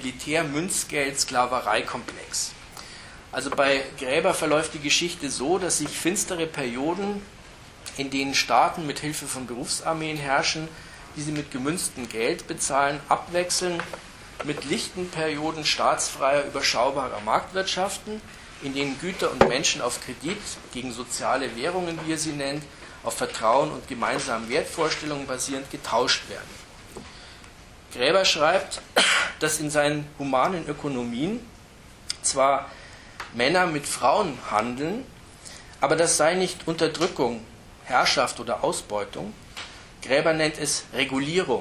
Militär-Münzgeld-Sklaverei-Komplex. Also bei Gräber verläuft die Geschichte so, dass sich finstere Perioden, in denen Staaten mit Hilfe von Berufsarmeen herrschen, die sie mit gemünztem Geld bezahlen, abwechseln mit lichten Perioden staatsfreier, überschaubarer Marktwirtschaften, in denen Güter und Menschen auf Kredit gegen soziale Währungen, wie er sie nennt, auf Vertrauen und gemeinsamen Wertvorstellungen basierend getauscht werden. Gräber schreibt, dass in seinen humanen Ökonomien zwar Männer mit Frauen handeln, aber das sei nicht Unterdrückung, Herrschaft oder Ausbeutung. Gräber nennt es Regulierung.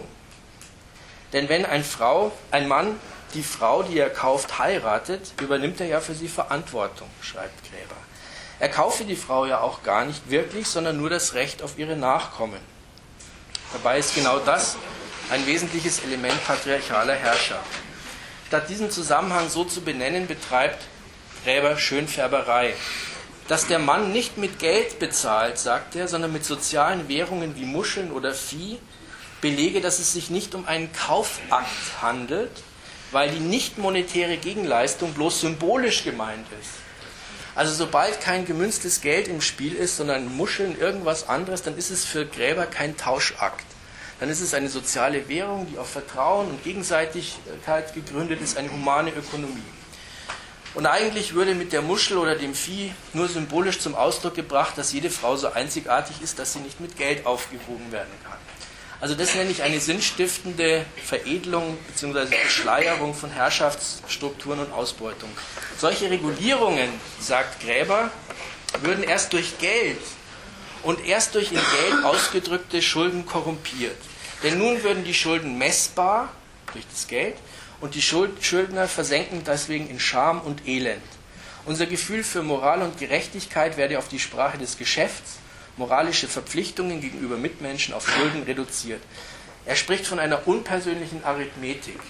Denn wenn ein, Frau, ein Mann die Frau, die er kauft, heiratet, übernimmt er ja für sie Verantwortung, schreibt Gräber. Er kaufe die Frau ja auch gar nicht wirklich, sondern nur das Recht auf ihre Nachkommen. Dabei ist genau das ein wesentliches Element patriarchaler Herrschaft. Statt diesen Zusammenhang so zu benennen, betreibt Gräber Schönfärberei. Dass der Mann nicht mit Geld bezahlt, sagt er, sondern mit sozialen Währungen wie Muscheln oder Vieh, belege, dass es sich nicht um einen Kaufakt handelt, weil die nicht monetäre Gegenleistung bloß symbolisch gemeint ist. Also sobald kein gemünztes Geld im Spiel ist, sondern Muscheln, irgendwas anderes, dann ist es für Gräber kein Tauschakt. Dann ist es eine soziale Währung, die auf Vertrauen und Gegenseitigkeit gegründet ist, eine humane Ökonomie. Und eigentlich würde mit der Muschel oder dem Vieh nur symbolisch zum Ausdruck gebracht, dass jede Frau so einzigartig ist, dass sie nicht mit Geld aufgewogen werden kann. Also das nenne ich eine sinnstiftende Veredelung bzw. Beschleierung von Herrschaftsstrukturen und Ausbeutung. Solche Regulierungen, sagt Gräber, würden erst durch Geld und erst durch in Geld ausgedrückte Schulden korrumpiert. Denn nun würden die Schulden messbar durch das Geld und die Schuldner versenken deswegen in Scham und Elend. Unser Gefühl für Moral und Gerechtigkeit werde auf die Sprache des Geschäfts, moralische Verpflichtungen gegenüber Mitmenschen auf Schulden reduziert. Er spricht von einer unpersönlichen Arithmetik.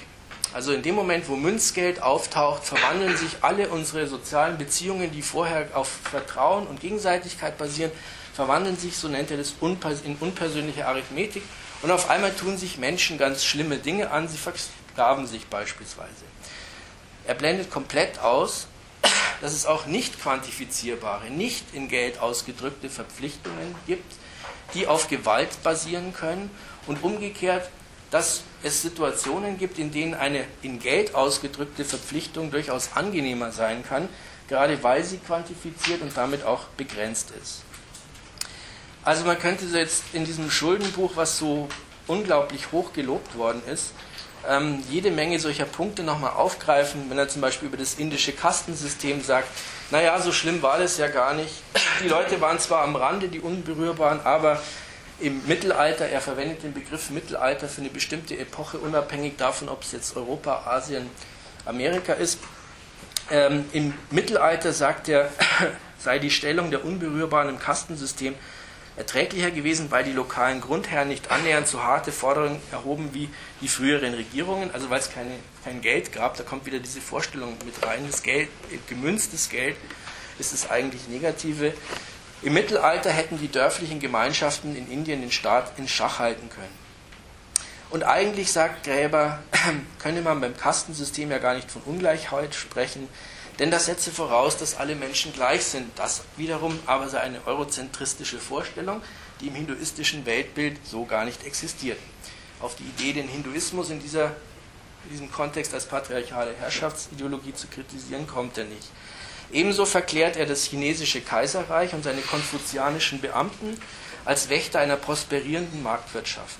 Also in dem Moment, wo Münzgeld auftaucht, verwandeln sich alle unsere sozialen Beziehungen, die vorher auf Vertrauen und Gegenseitigkeit basieren, verwandeln sich, so nennt er das, in unpersönliche Arithmetik. Und auf einmal tun sich Menschen ganz schlimme Dinge an, sie versklaven sich beispielsweise. Er blendet komplett aus, dass es auch nicht quantifizierbare, nicht in Geld ausgedrückte Verpflichtungen gibt, die auf Gewalt basieren können, und umgekehrt, dass es Situationen gibt, in denen eine in Geld ausgedrückte Verpflichtung durchaus angenehmer sein kann, gerade weil sie quantifiziert und damit auch begrenzt ist. Also man könnte jetzt in diesem Schuldenbuch, was so unglaublich hoch gelobt worden ist, ähm, jede Menge solcher Punkte nochmal aufgreifen, wenn er zum Beispiel über das indische Kastensystem sagt, naja, so schlimm war das ja gar nicht. Die Leute waren zwar am Rande, die Unberührbaren, aber im Mittelalter, er verwendet den Begriff Mittelalter für eine bestimmte Epoche, unabhängig davon, ob es jetzt Europa, Asien, Amerika ist. Ähm, Im Mittelalter, sagt er, sei die Stellung der Unberührbaren im Kastensystem erträglicher gewesen, weil die lokalen Grundherren nicht annähernd so harte Forderungen erhoben wie die früheren Regierungen, also weil es keine, kein Geld gab. Da kommt wieder diese Vorstellung mit rein, das Geld, gemünztes Geld ist das eigentlich Negative. Im Mittelalter hätten die dörflichen Gemeinschaften in Indien den Staat in Schach halten können. Und eigentlich, sagt Gräber, könne man beim Kastensystem ja gar nicht von Ungleichheit sprechen, denn das setze voraus, dass alle Menschen gleich sind. Das wiederum aber sei eine eurozentristische Vorstellung, die im hinduistischen Weltbild so gar nicht existiert. Auf die Idee, den Hinduismus in, dieser, in diesem Kontext als patriarchale Herrschaftsideologie zu kritisieren, kommt er nicht. Ebenso verklärt er das chinesische Kaiserreich und seine konfuzianischen Beamten als Wächter einer prosperierenden Marktwirtschaft.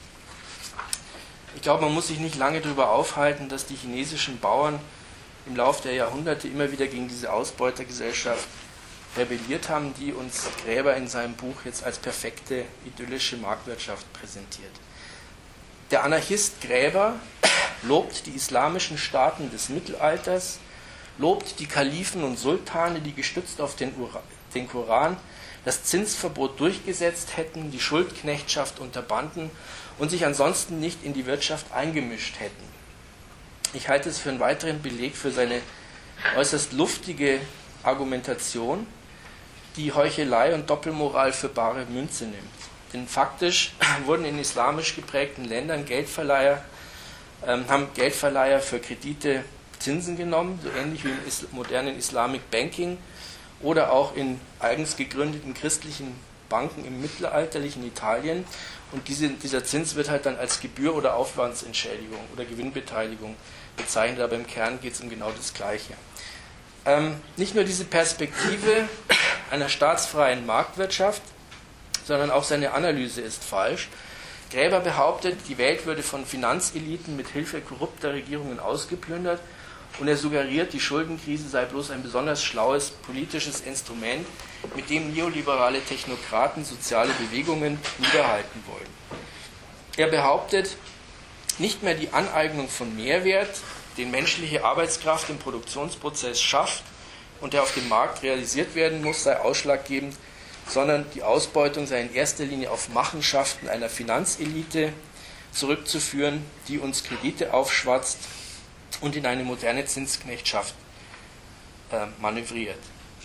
Ich glaube, man muss sich nicht lange darüber aufhalten, dass die chinesischen Bauern im Laufe der Jahrhunderte immer wieder gegen diese Ausbeutergesellschaft rebelliert haben, die uns Gräber in seinem Buch jetzt als perfekte idyllische Marktwirtschaft präsentiert. Der Anarchist Gräber lobt die islamischen Staaten des Mittelalters, lobt die Kalifen und Sultane, die gestützt auf den, Ura, den Koran das Zinsverbot durchgesetzt hätten, die Schuldknechtschaft unterbanden und sich ansonsten nicht in die Wirtschaft eingemischt hätten. Ich halte es für einen weiteren Beleg für seine äußerst luftige Argumentation, die Heuchelei und Doppelmoral für bare Münze nimmt. Denn faktisch wurden in islamisch geprägten Ländern Geldverleiher, ähm, haben Geldverleiher für Kredite Zinsen genommen, so ähnlich wie im is- modernen Islamic Banking oder auch in eigens gegründeten christlichen Banken im mittelalterlichen Italien. Und diese, dieser Zins wird halt dann als Gebühr oder Aufwandsentschädigung oder Gewinnbeteiligung bezeichnet, aber im Kern geht es um genau das Gleiche. Ähm, nicht nur diese Perspektive einer staatsfreien Marktwirtschaft, sondern auch seine Analyse ist falsch. Gräber behauptet, die Welt würde von Finanzeliten mit Hilfe korrupter Regierungen ausgeplündert, und er suggeriert, die Schuldenkrise sei bloß ein besonders schlaues politisches Instrument, mit dem neoliberale Technokraten soziale Bewegungen niederhalten wollen. Er behauptet, nicht mehr die Aneignung von Mehrwert, den menschliche Arbeitskraft im Produktionsprozess schafft und der auf dem Markt realisiert werden muss, sei ausschlaggebend, sondern die Ausbeutung sei in erster Linie auf Machenschaften einer Finanzelite zurückzuführen, die uns Kredite aufschwatzt und in eine moderne Zinsknechtschaft äh, manövriert.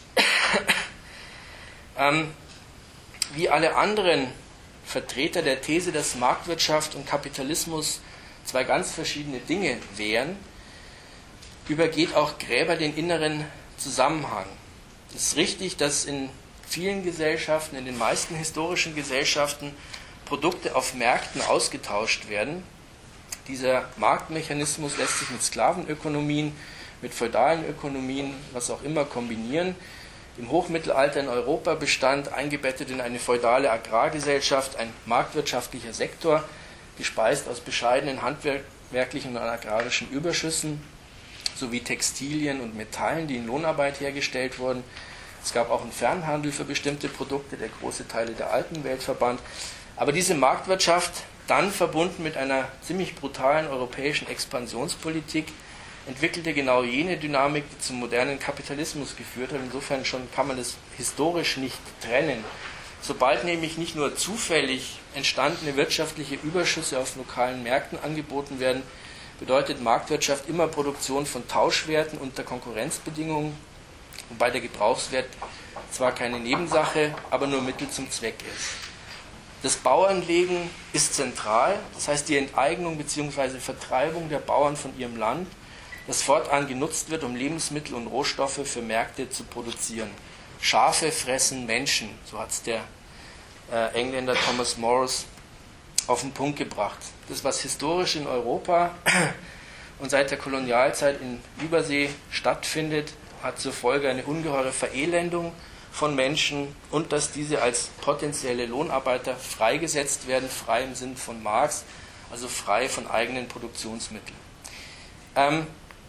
ähm, wie alle anderen Vertreter der These, dass Marktwirtschaft und Kapitalismus zwei ganz verschiedene Dinge wären, übergeht auch Gräber den inneren Zusammenhang. Es ist richtig, dass in vielen Gesellschaften, in den meisten historischen Gesellschaften, Produkte auf Märkten ausgetauscht werden. Dieser Marktmechanismus lässt sich mit Sklavenökonomien, mit feudalen Ökonomien, was auch immer, kombinieren. Im Hochmittelalter in Europa bestand, eingebettet in eine feudale Agrargesellschaft, ein marktwirtschaftlicher Sektor, gespeist aus bescheidenen handwerklichen und agrarischen Überschüssen, sowie Textilien und Metallen, die in Lohnarbeit hergestellt wurden. Es gab auch einen Fernhandel für bestimmte Produkte, der große Teile der alten Welt verband. Aber diese Marktwirtschaft, dann verbunden mit einer ziemlich brutalen europäischen Expansionspolitik, entwickelte genau jene Dynamik, die zum modernen Kapitalismus geführt hat. Insofern schon kann man das historisch nicht trennen. Sobald nämlich nicht nur zufällig entstandene wirtschaftliche Überschüsse auf lokalen Märkten angeboten werden, bedeutet Marktwirtschaft immer Produktion von Tauschwerten unter Konkurrenzbedingungen, wobei der Gebrauchswert zwar keine Nebensache, aber nur Mittel zum Zweck ist. Das Bauernlegen ist zentral, das heißt die Enteignung bzw. Vertreibung der Bauern von ihrem Land, das fortan genutzt wird, um Lebensmittel und Rohstoffe für Märkte zu produzieren. Schafe fressen Menschen, so hat es der äh, Engländer Thomas Morris auf den Punkt gebracht. Das, was historisch in Europa und seit der Kolonialzeit in Übersee stattfindet, hat zur Folge eine ungeheure Verelendung von Menschen und dass diese als potenzielle Lohnarbeiter freigesetzt werden, frei im Sinn von Marx, also frei von eigenen Produktionsmitteln. Ähm,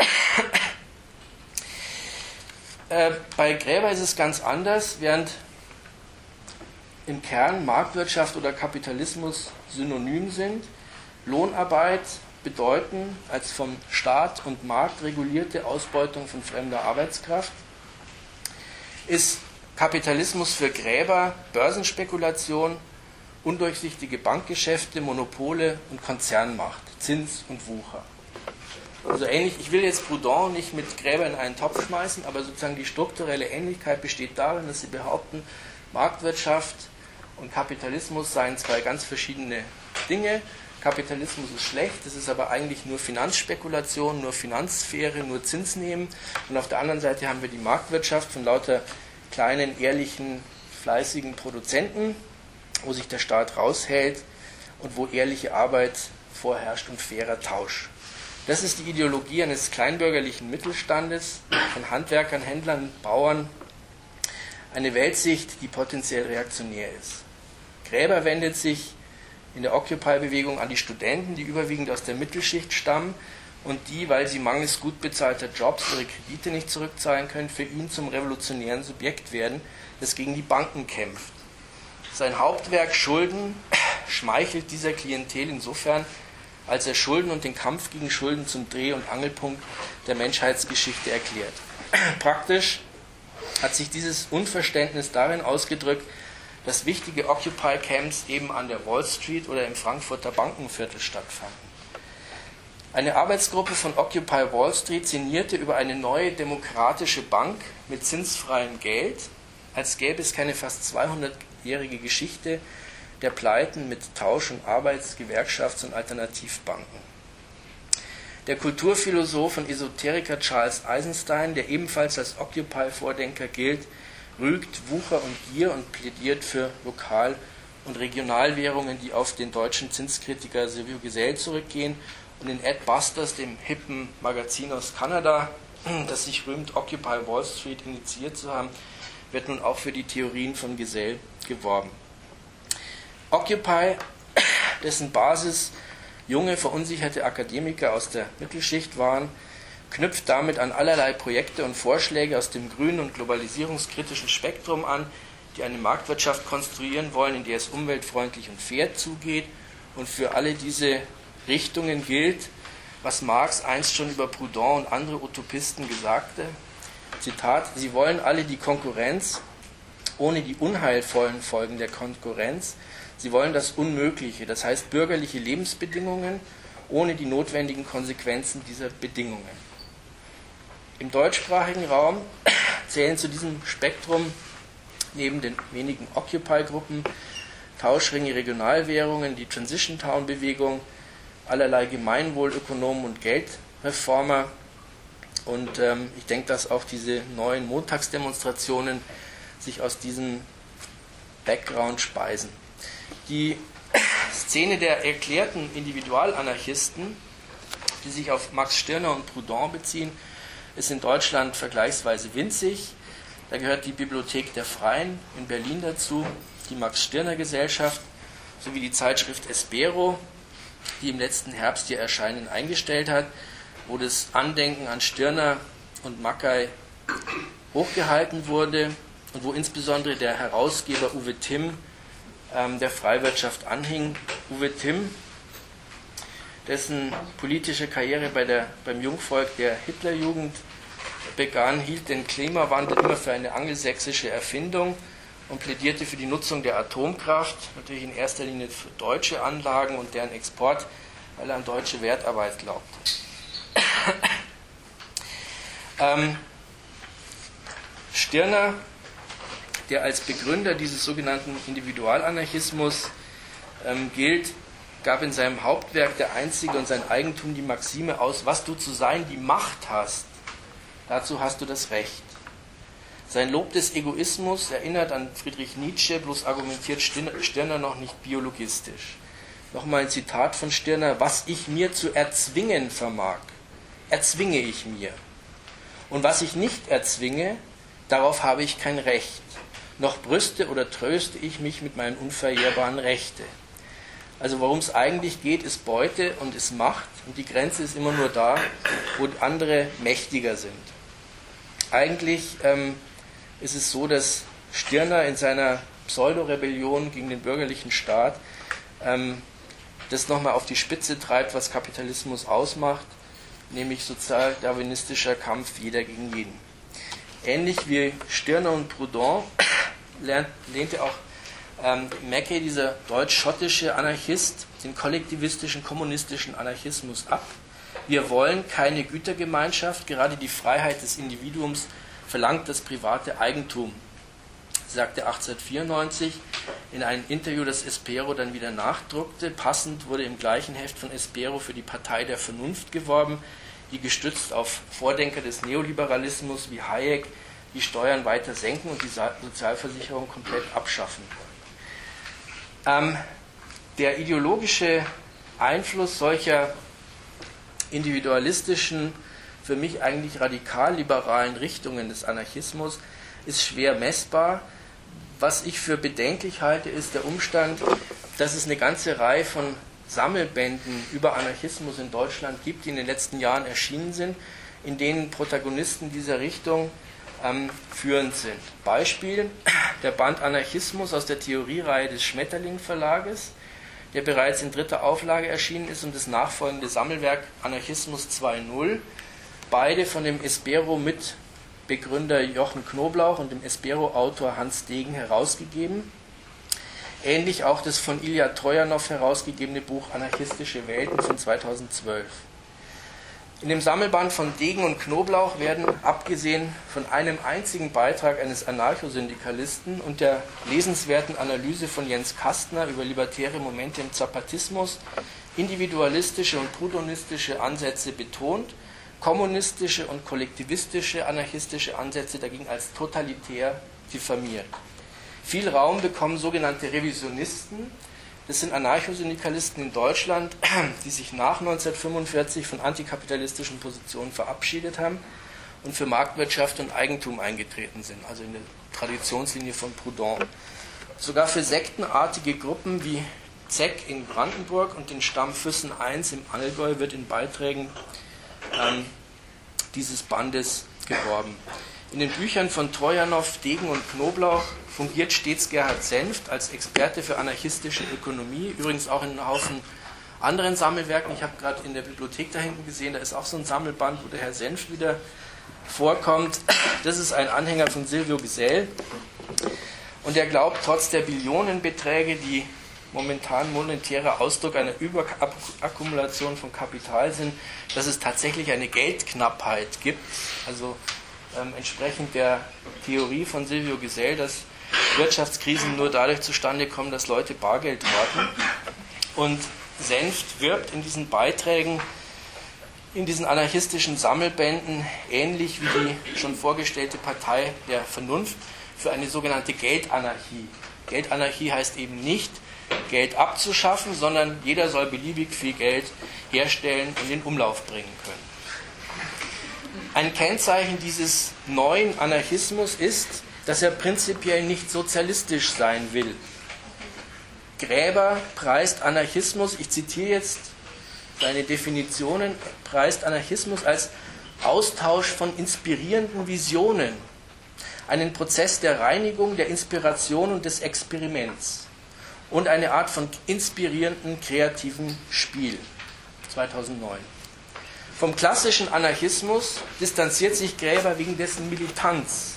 äh, bei Graeber ist es ganz anders, während im Kern Marktwirtschaft oder Kapitalismus synonym sind, Lohnarbeit bedeuten als vom Staat und Markt regulierte Ausbeutung von fremder Arbeitskraft, ist Kapitalismus für Graeber Börsenspekulation, undurchsichtige Bankgeschäfte, Monopole und Konzernmacht, Zins und Wucher. Also ähnlich, ich will jetzt Proudhon nicht mit Graeber in einen Topf schmeißen, aber sozusagen die strukturelle Ähnlichkeit besteht darin, dass sie behaupten, Marktwirtschaft und Kapitalismus seien zwei ganz verschiedene Dinge. Kapitalismus ist schlecht, das ist aber eigentlich nur Finanzspekulation, nur Finanzsphäre, nur Zinsnehmen. Und auf der anderen Seite haben wir die Marktwirtschaft von lauter kleinen, ehrlichen, fleißigen Produzenten, wo sich der Staat raushält und wo ehrliche Arbeit vorherrscht und fairer Tausch. Das ist die Ideologie eines kleinbürgerlichen Mittelstandes, von Handwerkern, Händlern, Bauern, eine Weltsicht, die potenziell reaktionär ist. Graeber wendet sich in der Occupy-Bewegung an die Studenten, die überwiegend aus der Mittelschicht stammen und die, weil sie mangels gut bezahlter Jobs ihre Kredite nicht zurückzahlen können, für ihn zum revolutionären Subjekt werden, das gegen die Banken kämpft. Sein Hauptwerk Schulden schmeichelt dieser Klientel insofern, als er Schulden und den Kampf gegen Schulden zum Dreh- und Angelpunkt der Menschheitsgeschichte erklärt. Praktisch hat sich dieses Unverständnis darin ausgedrückt, dass wichtige Occupy-Camps eben an der Wall Street oder im Frankfurter Bankenviertel stattfanden. Eine Arbeitsgruppe von Occupy Wall Street sinnierte über eine neue demokratische Bank mit zinsfreiem Geld, als gäbe es keine fast zweihundertjährige Geschichte der Pleiten mit Tausch- und Arbeits-, Gewerkschafts- und Alternativbanken. Der Kulturphilosoph und Esoteriker Charles Eisenstein, der ebenfalls als Occupy-Vordenker gilt, rügt Wucher und Gier und plädiert für Lokal- und Regionalwährungen, die auf den deutschen Zinskritiker Silvio Gesell zurückgehen. Und in Ed Busters, dem hippen Magazin aus Kanada, das sich rühmt, Occupy Wall Street initiiert zu haben, wird nun auch für die Theorien von Gesell geworben. Occupy, dessen Basis junge, verunsicherte Akademiker aus der Mittelschicht waren, knüpft damit an allerlei Projekte und Vorschläge aus dem grünen und globalisierungskritischen Spektrum an, die eine Marktwirtschaft konstruieren wollen, in der es umweltfreundlich und fair zugeht. Und für alle diese Richtungen gilt, was Marx einst schon über Proudhon und andere Utopisten sagte. Zitat: Sie wollen alle die Konkurrenz ohne die unheilvollen Folgen der Konkurrenz. Sie wollen das Unmögliche, das heißt bürgerliche Lebensbedingungen ohne die notwendigen Konsequenzen dieser Bedingungen. Im deutschsprachigen Raum zählen zu diesem Spektrum neben den wenigen Occupy-Gruppen Tauschringe, Regionalwährungen, die Transition-Town-Bewegung, allerlei Gemeinwohlökonomen und Geldreformer. Und ähm, ich denke, dass auch diese neuen Montagsdemonstrationen sich aus diesem Background speisen. Die Szene der erklärten Individualanarchisten, die sich auf Max Stirner und Proudhon beziehen, ist in Deutschland vergleichsweise winzig. Da gehört die Bibliothek der Freien in Berlin dazu, die Max-Stirner-Gesellschaft sowie die Zeitschrift Espero, die im letzten Herbst ihr Erscheinen eingestellt hat, wo das Andenken an Stirner und Mackay hochgehalten wurde und wo insbesondere der Herausgeber Uwe Timm ähm, der Freiwirtschaft anhing. Uwe Timm, dessen politische Karriere bei der, beim Jungvolk der Hitlerjugend begann, hielt den Klimawandel immer für eine angelsächsische Erfindung und plädierte für die Nutzung der Atomkraft, natürlich in erster Linie für deutsche Anlagen und deren Export weil er an deutsche Wertarbeit glaubt. ähm, Stirner, der als Begründer dieses sogenannten Individualanarchismus ähm, gilt, gab in seinem Hauptwerk Der Einzige und sein Eigentum die Maxime aus: Was du zu sein die Macht hast, dazu hast du das Recht. Sein Lob des Egoismus erinnert an Friedrich Nietzsche, bloß argumentiert Stirner noch nicht biologistisch. Nochmal ein Zitat von Stirner: Was ich mir zu erzwingen vermag, erzwinge ich mir. Und was ich nicht erzwinge, darauf habe ich kein Recht. Noch brüste oder tröste ich mich mit meinen unverjährbaren Rechte. Also worum es eigentlich geht, ist Beute und ist Macht, und die Grenze ist immer nur da, wo andere mächtiger sind. Eigentlich ähm, ist es so, dass Stirner in seiner Pseudo-Rebellion gegen den bürgerlichen Staat ähm, das nochmal auf die Spitze treibt, was Kapitalismus ausmacht, nämlich sozial-darwinistischer Kampf jeder gegen jeden. Ähnlich wie Stirner und Proudhon lernt, lehnte auch ähm, Mackay, dieser deutsch-schottische Anarchist, den kollektivistischen kommunistischen Anarchismus ab. Wir wollen keine Gütergemeinschaft, gerade die Freiheit des Individuums verlangt das private Eigentum, sagte achtzehnhundertvierundneunzig in einem Interview, das Espero dann wieder nachdruckte. Passend wurde im gleichen Heft von Espero für die Partei der Vernunft geworben, die gestützt auf Vordenker des Neoliberalismus wie Hayek die Steuern weiter senken und die Sozialversicherung komplett abschaffen. Ähm, der ideologische Einfluss solcher individualistischen, für mich eigentlich radikal-liberalen Richtungen des Anarchismus ist schwer messbar. Was ich für bedenklich halte, ist der Umstand, dass es eine ganze Reihe von Sammelbänden über Anarchismus in Deutschland gibt, die in den letzten Jahren erschienen sind, in denen Protagonisten dieser Richtung ähm, führend sind. Beispiel: der Band Anarchismus aus der Theoriereihe des Schmetterling Verlages, der bereits in dritter Auflage erschienen ist, und das nachfolgende Sammelwerk Anarchismus zwei Punkt null, beide von dem Espero-Mitbegründer Jochen Knoblauch und dem Espero-Autor Hans Degen herausgegeben. Ähnlich auch das von Ilja Trojanow herausgegebene Buch Anarchistische Welten von zweitausendzwölf. In dem Sammelband von Degen und Knoblauch werden, abgesehen von einem einzigen Beitrag eines Anarchosyndikalisten und der lesenswerten Analyse von Jens Kastner über libertäre Momente im Zapatismus, individualistische und proudhonistische Ansätze betont, kommunistische und kollektivistische anarchistische Ansätze dagegen als totalitär diffamiert. Viel Raum bekommen sogenannte Revisionisten. Das sind Anarchosyndikalisten in Deutschland, die sich nach neunzehnhundertfünfundvierzig von antikapitalistischen Positionen verabschiedet haben und für Marktwirtschaft und Eigentum eingetreten sind, also in der Traditionslinie von Proudhon. Sogar für sektenartige Gruppen wie Zeck in Brandenburg und den Stamm Füssen eins im Allgäu wird in Beiträgen ähm, dieses Bandes geworben. In den Büchern von Trojanow, Degen und Knoblauch fungiert stets Gerhard Senft als Experte für anarchistische Ökonomie, übrigens auch in einem Haufen anderen Sammelwerken. Ich habe gerade in der Bibliothek da hinten gesehen, da ist auch so ein Sammelband, wo der Herr Senft wieder vorkommt. Das ist ein Anhänger von Silvio Gesell, und er glaubt, trotz der Billionenbeträge, die momentan monetärer Ausdruck einer Überakkumulation von Kapital sind, dass es tatsächlich eine Geldknappheit gibt, also ähm, entsprechend der Theorie von Silvio Gesell, dass Wirtschaftskrisen nur dadurch zustande kommen, dass Leute Bargeld horten. Und Senft wirbt in diesen Beiträgen, in diesen anarchistischen Sammelbänden, ähnlich wie die schon vorgestellte Partei der Vernunft, für eine sogenannte Geldanarchie. Geldanarchie heißt eben nicht, Geld abzuschaffen, sondern jeder soll beliebig viel Geld herstellen und in den Umlauf bringen können. Ein Kennzeichen dieses neuen Anarchismus ist, dass er prinzipiell nicht sozialistisch sein will. Gräber preist Anarchismus, ich zitiere jetzt seine Definitionen, preist Anarchismus als Austausch von inspirierenden Visionen, einen Prozess der Reinigung, der Inspiration und des Experiments und eine Art von inspirierenden kreativen Spiel. zweitausendneun. Vom klassischen Anarchismus distanziert sich Gräber wegen dessen Militanz.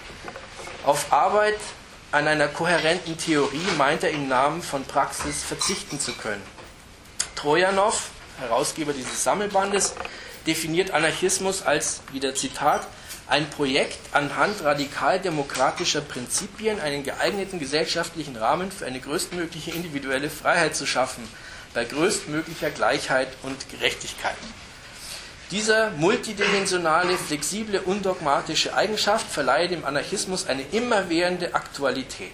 Auf Arbeit an einer kohärenten Theorie meint er im Namen von Praxis verzichten zu können. Trojanow Herausgeber dieses Sammelbandes, definiert Anarchismus als, wieder Zitat, ein Projekt anhand radikal-demokratischer Prinzipien, einen geeigneten gesellschaftlichen Rahmen für eine größtmögliche individuelle Freiheit zu schaffen, bei größtmöglicher Gleichheit und Gerechtigkeit. Dieser multidimensionale, flexible, undogmatische Eigenschaft verleihe dem Anarchismus eine immerwährende Aktualität.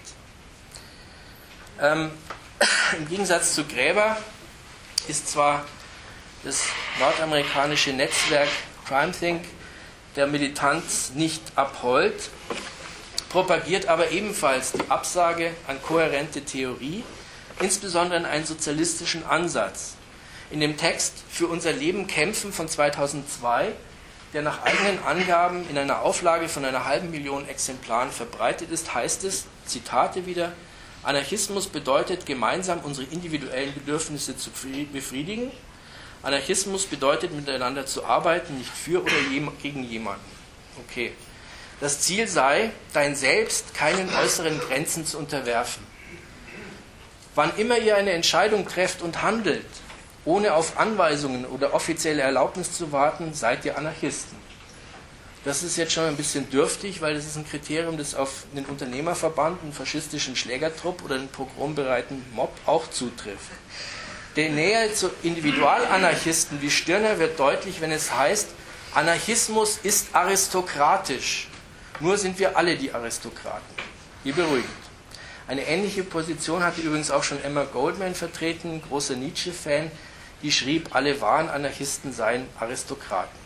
Ähm, Im Gegensatz zu Graeber ist zwar das nordamerikanische Netzwerk CrimethInc der Militanz nicht abhold, propagiert aber ebenfalls die Absage an kohärente Theorie, insbesondere an einen sozialistischen Ansatz. In dem Text Für unser Leben kämpfen von zweitausendzwei, der nach eigenen Angaben in einer Auflage von einer halben Million Exemplaren verbreitet ist, heißt es, Zitate wieder, Anarchismus bedeutet, gemeinsam unsere individuellen Bedürfnisse zu befriedigen. Anarchismus bedeutet, miteinander zu arbeiten, nicht für oder gegen jemanden. Okay. Das Ziel sei, dein Selbst keinen äußeren Grenzen zu unterwerfen. Wann immer ihr eine Entscheidung trefft und handelt, ohne auf Anweisungen oder offizielle Erlaubnis zu warten, seid ihr Anarchisten. Das ist jetzt schon ein bisschen dürftig, weil das ist ein Kriterium, das auf einen Unternehmerverband, einen faschistischen Schlägertrupp oder einen pogrombereiten Mob auch zutrifft. Die Nähe zu Individualanarchisten wie Stirner wird deutlich, wenn es heißt, Anarchismus ist aristokratisch. Nur sind wir alle die Aristokraten. Wie beruhigend. Eine ähnliche Position hatte übrigens auch schon Emma Goldman vertreten, großer Nietzsche-Fan, die schrieb, alle wahren Anarchisten seien Aristokraten.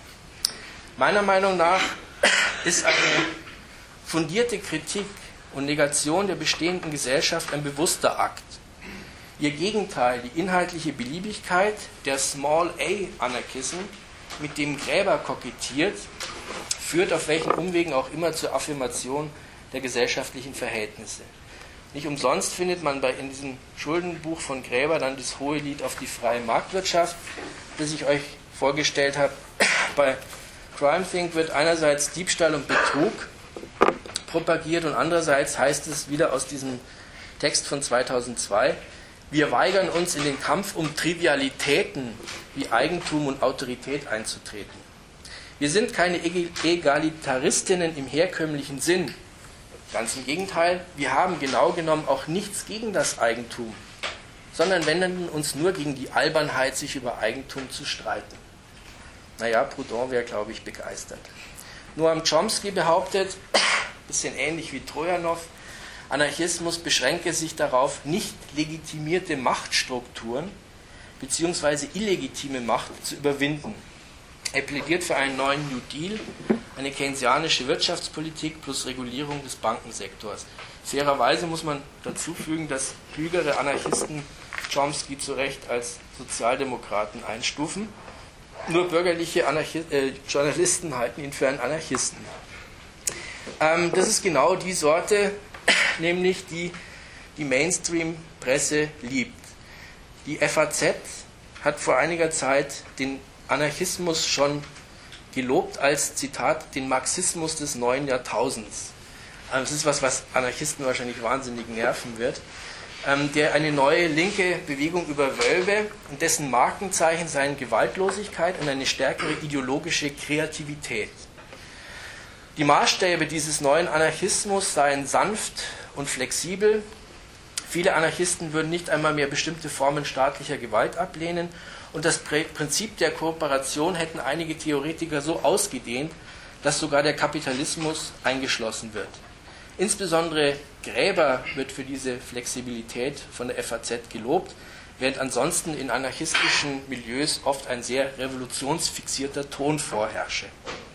Meiner Meinung nach ist eine fundierte Kritik und Negation der bestehenden Gesellschaft ein bewusster Akt. Ihr Gegenteil, die inhaltliche Beliebigkeit, der Small-A-Anarchism, mit dem Graeber kokettiert, führt auf welchen Umwegen auch immer zur Affirmation der gesellschaftlichen Verhältnisse. Nicht umsonst findet man bei, in diesem Schuldenbuch von Graeber dann das hohe Lied auf die freie Marktwirtschaft, das ich euch vorgestellt habe. Bei CrimethInc wird einerseits Diebstahl und Betrug propagiert und andererseits heißt es wieder aus diesem Text von zweitausendzwei, wir weigern uns in den Kampf um Trivialitäten wie Eigentum und Autorität einzutreten. Wir sind keine Egalitaristinnen im herkömmlichen Sinn. Ganz im Gegenteil, wir haben genau genommen auch nichts gegen das Eigentum, sondern wenden uns nur gegen die Albernheit, sich über Eigentum zu streiten. Naja, Proudhon wäre, glaube ich, begeistert. Noam Chomsky behauptet, bisschen ähnlich wie Trojanow, Anarchismus beschränke sich darauf, nicht legitimierte Machtstrukturen bzw. illegitime Macht zu überwinden. Er plädiert für einen neuen New Deal, eine keynesianische Wirtschaftspolitik plus Regulierung des Bankensektors. Fairerweise muss man dazu fügen, dass klügere Anarchisten Chomsky zu Recht als Sozialdemokraten einstufen. Nur bürgerliche Anarchi- äh, Journalisten halten ihn für einen Anarchisten. Ähm, das ist genau die Sorte, nämlich die die Mainstream-Presse liebt. Die F A Z hat vor einiger Zeit den Anarchismus schon gelobt als, Zitat, den Marxismus des neuen Jahrtausends. Das ist was, was Anarchisten wahrscheinlich wahnsinnig nerven wird. Der eine neue linke Bewegung überwölbe und dessen Markenzeichen seien Gewaltlosigkeit und eine stärkere ideologische Kreativität. Die Maßstäbe dieses neuen Anarchismus seien sanft und flexibel. Viele Anarchisten würden nicht einmal mehr bestimmte Formen staatlicher Gewalt ablehnen und das Prinzip der Kooperation hätten einige Theoretiker so ausgedehnt, dass sogar der Kapitalismus eingeschlossen wird. Insbesondere Graeber wird für diese Flexibilität von der F A Z gelobt, während ansonsten in anarchistischen Milieus oft ein sehr revolutionsfixierter Ton vorherrsche.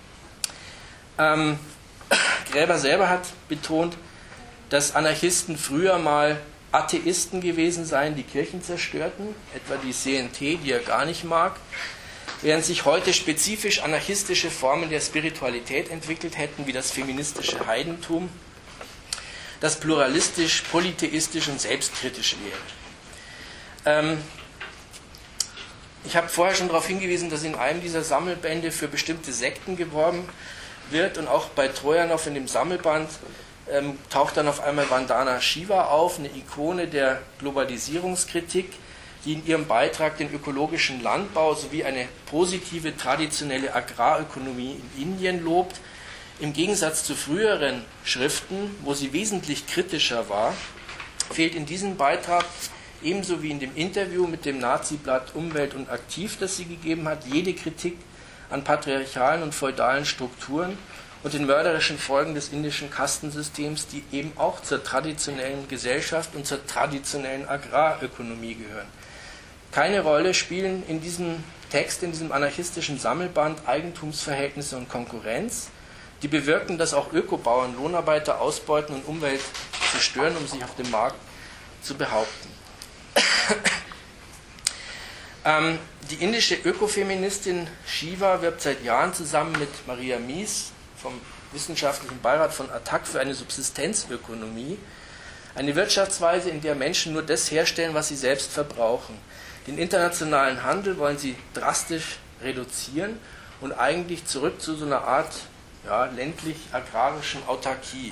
Ähm, Graeber selber hat betont, dass Anarchisten früher mal Atheisten gewesen seien, die Kirchen zerstörten, etwa die C N T, die er gar nicht mag, während sich heute spezifisch anarchistische Formen der Spiritualität entwickelt hätten, wie das feministische Heidentum, das pluralistisch, polytheistisch und selbstkritisch wäre. Ähm, ich habe vorher schon darauf hingewiesen, dass in einem dieser Sammelbände für bestimmte Sekten geworben wird und auch bei Trojanow in dem Sammelband ähm, taucht dann auf einmal Vandana Shiva auf, eine Ikone der Globalisierungskritik, die in ihrem Beitrag den ökologischen Landbau sowie eine positive traditionelle Agrarökonomie in Indien lobt. Im Gegensatz zu früheren Schriften, wo sie wesentlich kritischer war, fehlt in diesem Beitrag, ebenso wie in dem Interview mit dem Nazi-Blatt Umwelt und Aktiv, das sie gegeben hat, jede Kritik an patriarchalen und feudalen Strukturen und den mörderischen Folgen des indischen Kastensystems, die eben auch zur traditionellen Gesellschaft und zur traditionellen Agrarökonomie gehören. Keine Rolle spielen in diesem Text, in diesem anarchistischen Sammelband Eigentumsverhältnisse und Konkurrenz, die bewirken, dass auch Ökobauern Lohnarbeiter ausbeuten und Umwelt zerstören, um sich auf dem Markt zu behaupten. ähm, die indische Ökofeministin Shiva wirbt seit Jahren zusammen mit Maria Mies vom Wissenschaftlichen Beirat von Attac für eine Subsistenzökonomie, eine Wirtschaftsweise, in der Menschen nur das herstellen, was sie selbst verbrauchen. Den internationalen Handel wollen sie drastisch reduzieren und eigentlich zurück zu so einer Art ja, ländlich-agrarischen Autarkie.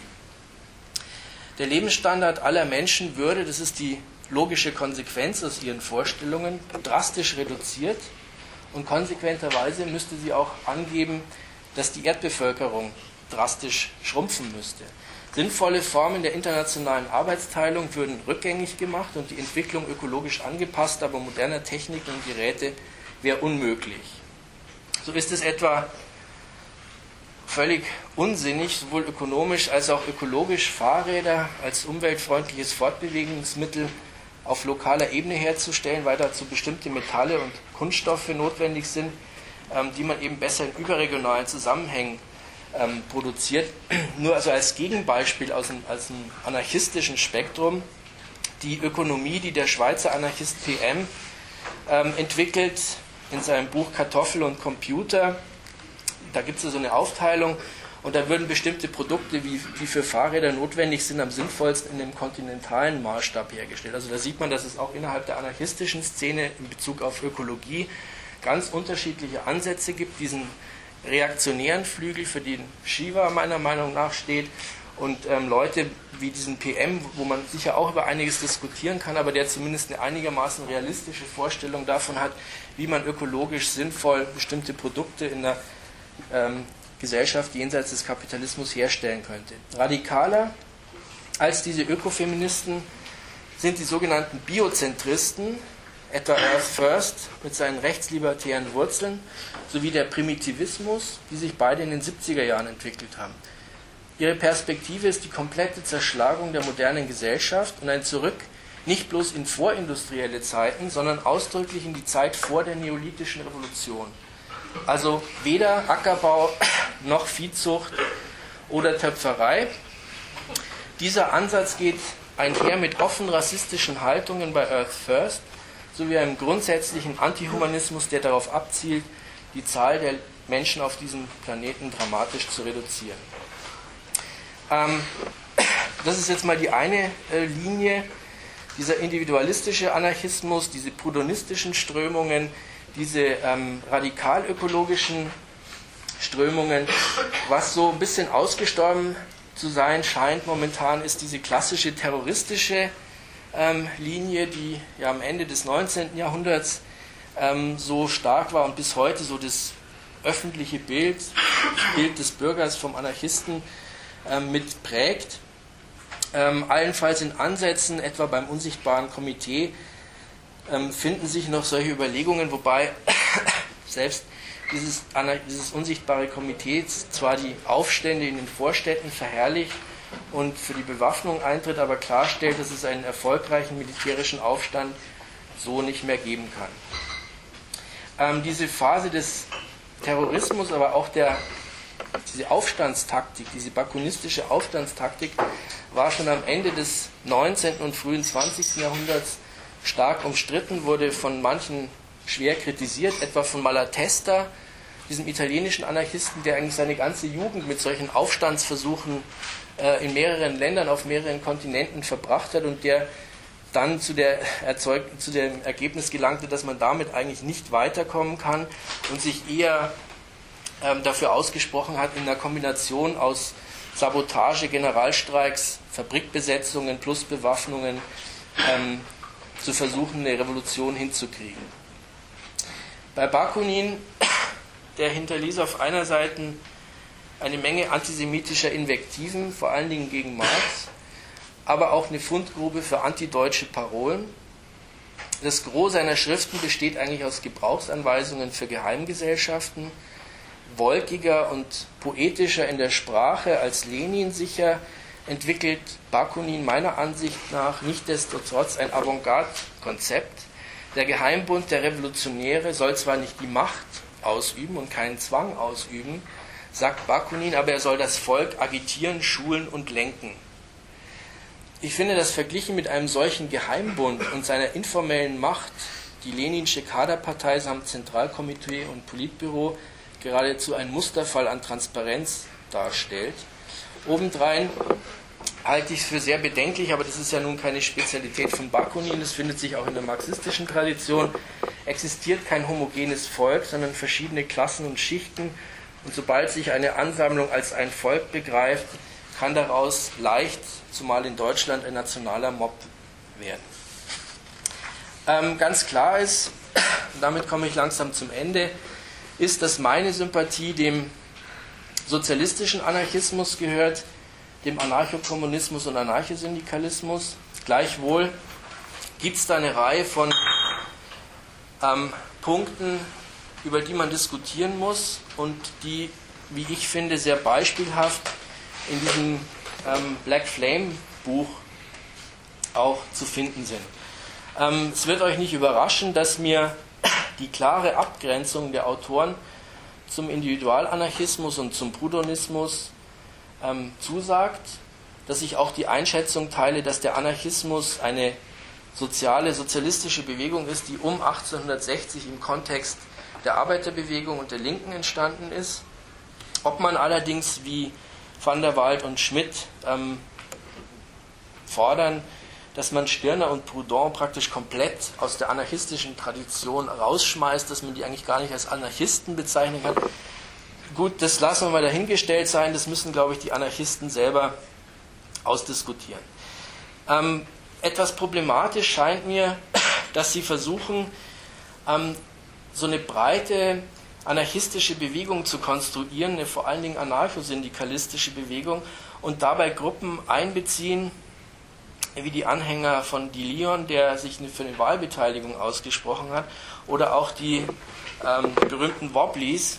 Der Lebensstandard aller Menschen würde, das ist die logische Konsequenz aus ihren Vorstellungen, drastisch reduziert und konsequenterweise müsste sie auch angeben, dass die Erdbevölkerung drastisch schrumpfen müsste. Sinnvolle Formen der internationalen Arbeitsteilung würden rückgängig gemacht und die Entwicklung ökologisch angepasst, aber moderner Techniken und Geräte wäre unmöglich. So ist es etwa völlig unsinnig, sowohl ökonomisch als auch ökologisch Fahrräder als umweltfreundliches Fortbewegungsmittel auf lokaler Ebene herzustellen, weil dazu bestimmte Metalle und Kunststoffe notwendig sind, ähm, die man eben besser in überregionalen Zusammenhängen ähm, produziert. Nur also als Gegenbeispiel aus einem, aus einem anarchistischen Spektrum die Ökonomie, die der Schweizer Anarchist P M ähm, entwickelt in seinem Buch Kartoffel und Computer. Da gibt es so eine Aufteilung und da würden bestimmte Produkte, wie, die für Fahrräder notwendig sind, am sinnvollsten in einem kontinentalen Maßstab hergestellt. Also da sieht man, dass es auch innerhalb der anarchistischen Szene in Bezug auf Ökologie ganz unterschiedliche Ansätze gibt. Diesen reaktionären Flügel, für den Shiva meiner Meinung nach steht, und ähm, Leute wie diesen P M, wo man sicher auch über einiges diskutieren kann, aber der zumindest eine einigermaßen realistische Vorstellung davon hat, wie man ökologisch sinnvoll bestimmte Produkte in der Ähm, Gesellschaft jenseits des Kapitalismus herstellen könnte. Radikaler als diese Ökofeministen sind die sogenannten Biozentristen, etwa Earth First mit seinen rechtslibertären Wurzeln, sowie der Primitivismus, die sich beide in den siebziger Jahren entwickelt haben. Ihre Perspektive ist die komplette Zerschlagung der modernen Gesellschaft und ein Zurück nicht bloß in vorindustrielle Zeiten, sondern ausdrücklich in die Zeit vor der neolithischen Revolution. Also weder Ackerbau noch Viehzucht oder Töpferei. Dieser Ansatz geht einher mit offen rassistischen Haltungen bei Earth First sowie einem grundsätzlichen Antihumanismus, der darauf abzielt, die Zahl der Menschen auf diesem Planeten dramatisch zu reduzieren. Ähm, das ist jetzt mal die eine äh, Linie, dieser individualistische Anarchismus, diese proudhonistischen Strömungen, diese ähm, radikalökologischen Strömungen. Was so ein bisschen ausgestorben zu sein scheint momentan, ist diese klassische terroristische ähm, Linie, die ja am Ende des neunzehnten Jahrhunderts ähm, so stark war und bis heute so das öffentliche Bild, das Bild des Bürgers vom Anarchisten ähm, mit prägt. Ähm, allenfalls in Ansätzen, etwa beim Unsichtbaren Komitee, Ähm, finden sich noch solche Überlegungen, wobei selbst dieses, dieses unsichtbare Komitee zwar die Aufstände in den Vorstädten verherrlicht und für die Bewaffnung eintritt, aber klarstellt, dass es einen erfolgreichen militärischen Aufstand so nicht mehr geben kann. Ähm, diese Phase des Terrorismus, aber auch der, diese Aufstandstaktik, diese bakunistische Aufstandstaktik war schon am Ende des neunzehnten und frühen zwanzigsten Jahrhunderts stark umstritten, wurde von manchen schwer kritisiert, etwa von Malatesta, diesem italienischen Anarchisten, der eigentlich seine ganze Jugend mit solchen Aufstandsversuchen äh, in mehreren Ländern, auf mehreren Kontinenten verbracht hat und der dann zu, der Erzeug zu dem Ergebnis gelangte, dass man damit eigentlich nicht weiterkommen kann und sich eher ähm, dafür ausgesprochen hat, in einer Kombination aus Sabotage, Generalstreiks, Fabrikbesetzungen plus Bewaffnungen ähm, zu versuchen, eine Revolution hinzukriegen. Bei Bakunin, der hinterließ auf einer Seite eine Menge antisemitischer Invektiven, vor allen Dingen gegen Marx, aber auch eine Fundgrube für antideutsche Parolen. Das Gros seiner Schriften besteht eigentlich aus Gebrauchsanweisungen für Geheimgesellschaften, wolkiger und poetischer in der Sprache als Lenin sicher, entwickelt Bakunin meiner Ansicht nach nichtsdestotrotz ein Avantgarde-Konzept. Der Geheimbund der Revolutionäre soll zwar nicht die Macht ausüben und keinen Zwang ausüben, sagt Bakunin, aber er soll das Volk agitieren, schulen und lenken. Ich finde, das verglichen mit einem solchen Geheimbund und seiner informellen Macht, die Leninsche Kaderpartei samt Zentralkomitee und Politbüro, geradezu ein Musterfall an Transparenz darstellt. Obendrein halte ich es für sehr bedenklich, aber das ist ja nun keine Spezialität von Bakunin, das findet sich auch in der marxistischen Tradition, existiert kein homogenes Volk, sondern verschiedene Klassen und Schichten, und sobald sich eine Ansammlung als ein Volk begreift, kann daraus leicht, zumal in Deutschland, ein nationaler Mob werden. Ähm, ganz klar ist, damit komme ich langsam zum Ende, ist, dass meine Sympathie dem sozialistischen Anarchismus gehört, dem Anarchokommunismus und Anarchosyndikalismus. Gleichwohl gibt es da eine Reihe von ähm, Punkten, über die man diskutieren muss und die, wie ich finde, sehr beispielhaft in diesem ähm, Black Flame Buch auch zu finden sind. Ähm, es wird euch nicht überraschen, dass mir die klare Abgrenzung der Autoren zum Individualanarchismus und zum Proudhonismus ähm, zusagt, dass ich auch die Einschätzung teile, dass der Anarchismus eine soziale, sozialistische Bewegung ist, die um achtzehnhundertsechzig im Kontext der Arbeiterbewegung und der Linken entstanden ist. Ob man allerdings, wie Van der Waal und Schmidt ähm, fordern, dass man Stirner und Proudhon praktisch komplett aus der anarchistischen Tradition rausschmeißt, dass man die eigentlich gar nicht als Anarchisten bezeichnen kann. Gut, das lassen wir mal dahingestellt sein, das müssen, glaube ich, die Anarchisten selber ausdiskutieren. Ähm, etwas problematisch scheint mir, dass sie versuchen, ähm, so eine breite anarchistische Bewegung zu konstruieren, eine vor allen Dingen anarchosyndikalistische Bewegung, und dabei Gruppen einbeziehen, wie die Anhänger von De Leon, der sich für eine Wahlbeteiligung ausgesprochen hat, oder auch die ähm, berühmten Wobblies.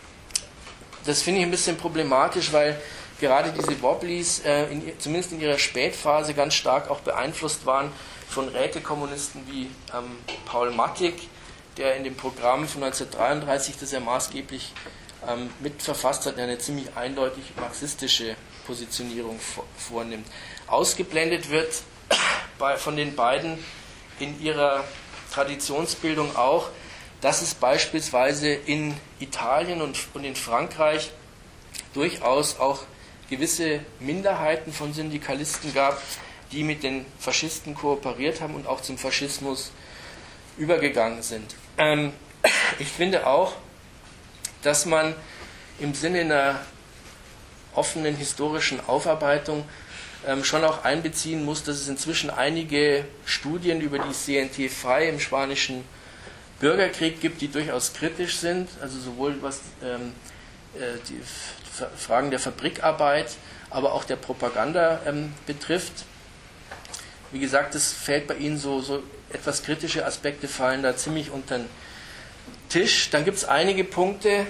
Das finde ich ein bisschen problematisch, weil gerade diese Wobblies, äh, in, zumindest in ihrer Spätphase, ganz stark auch beeinflusst waren von Rätekommunisten wie ähm, Paul Mattig, der in dem Programm von neunzehnhundertdreiunddreißig, das er maßgeblich ähm, mitverfasst hat, eine ziemlich eindeutig marxistische Positionierung vor, vornimmt. Ausgeblendet wird bei, von den beiden in ihrer Traditionsbildung auch, dass es beispielsweise in Italien und, und in Frankreich durchaus auch gewisse Minderheiten von Syndikalisten gab, die mit den Faschisten kooperiert haben und auch zum Faschismus übergegangen sind. Ähm, ich finde auch, dass man im Sinne einer offenen historischen Aufarbeitung ähm, schon auch einbeziehen muss, dass es inzwischen einige Studien über die C N T-Frei im spanischen Bürgerkrieg gibt, die durchaus kritisch sind, also sowohl was ähm, äh, die F- Fragen der Fabrikarbeit, aber auch der Propaganda ähm, betrifft. Wie gesagt, es fällt bei Ihnen so, so etwas kritische Aspekte fallen da ziemlich unter den Tisch. Dann gibt es einige Punkte,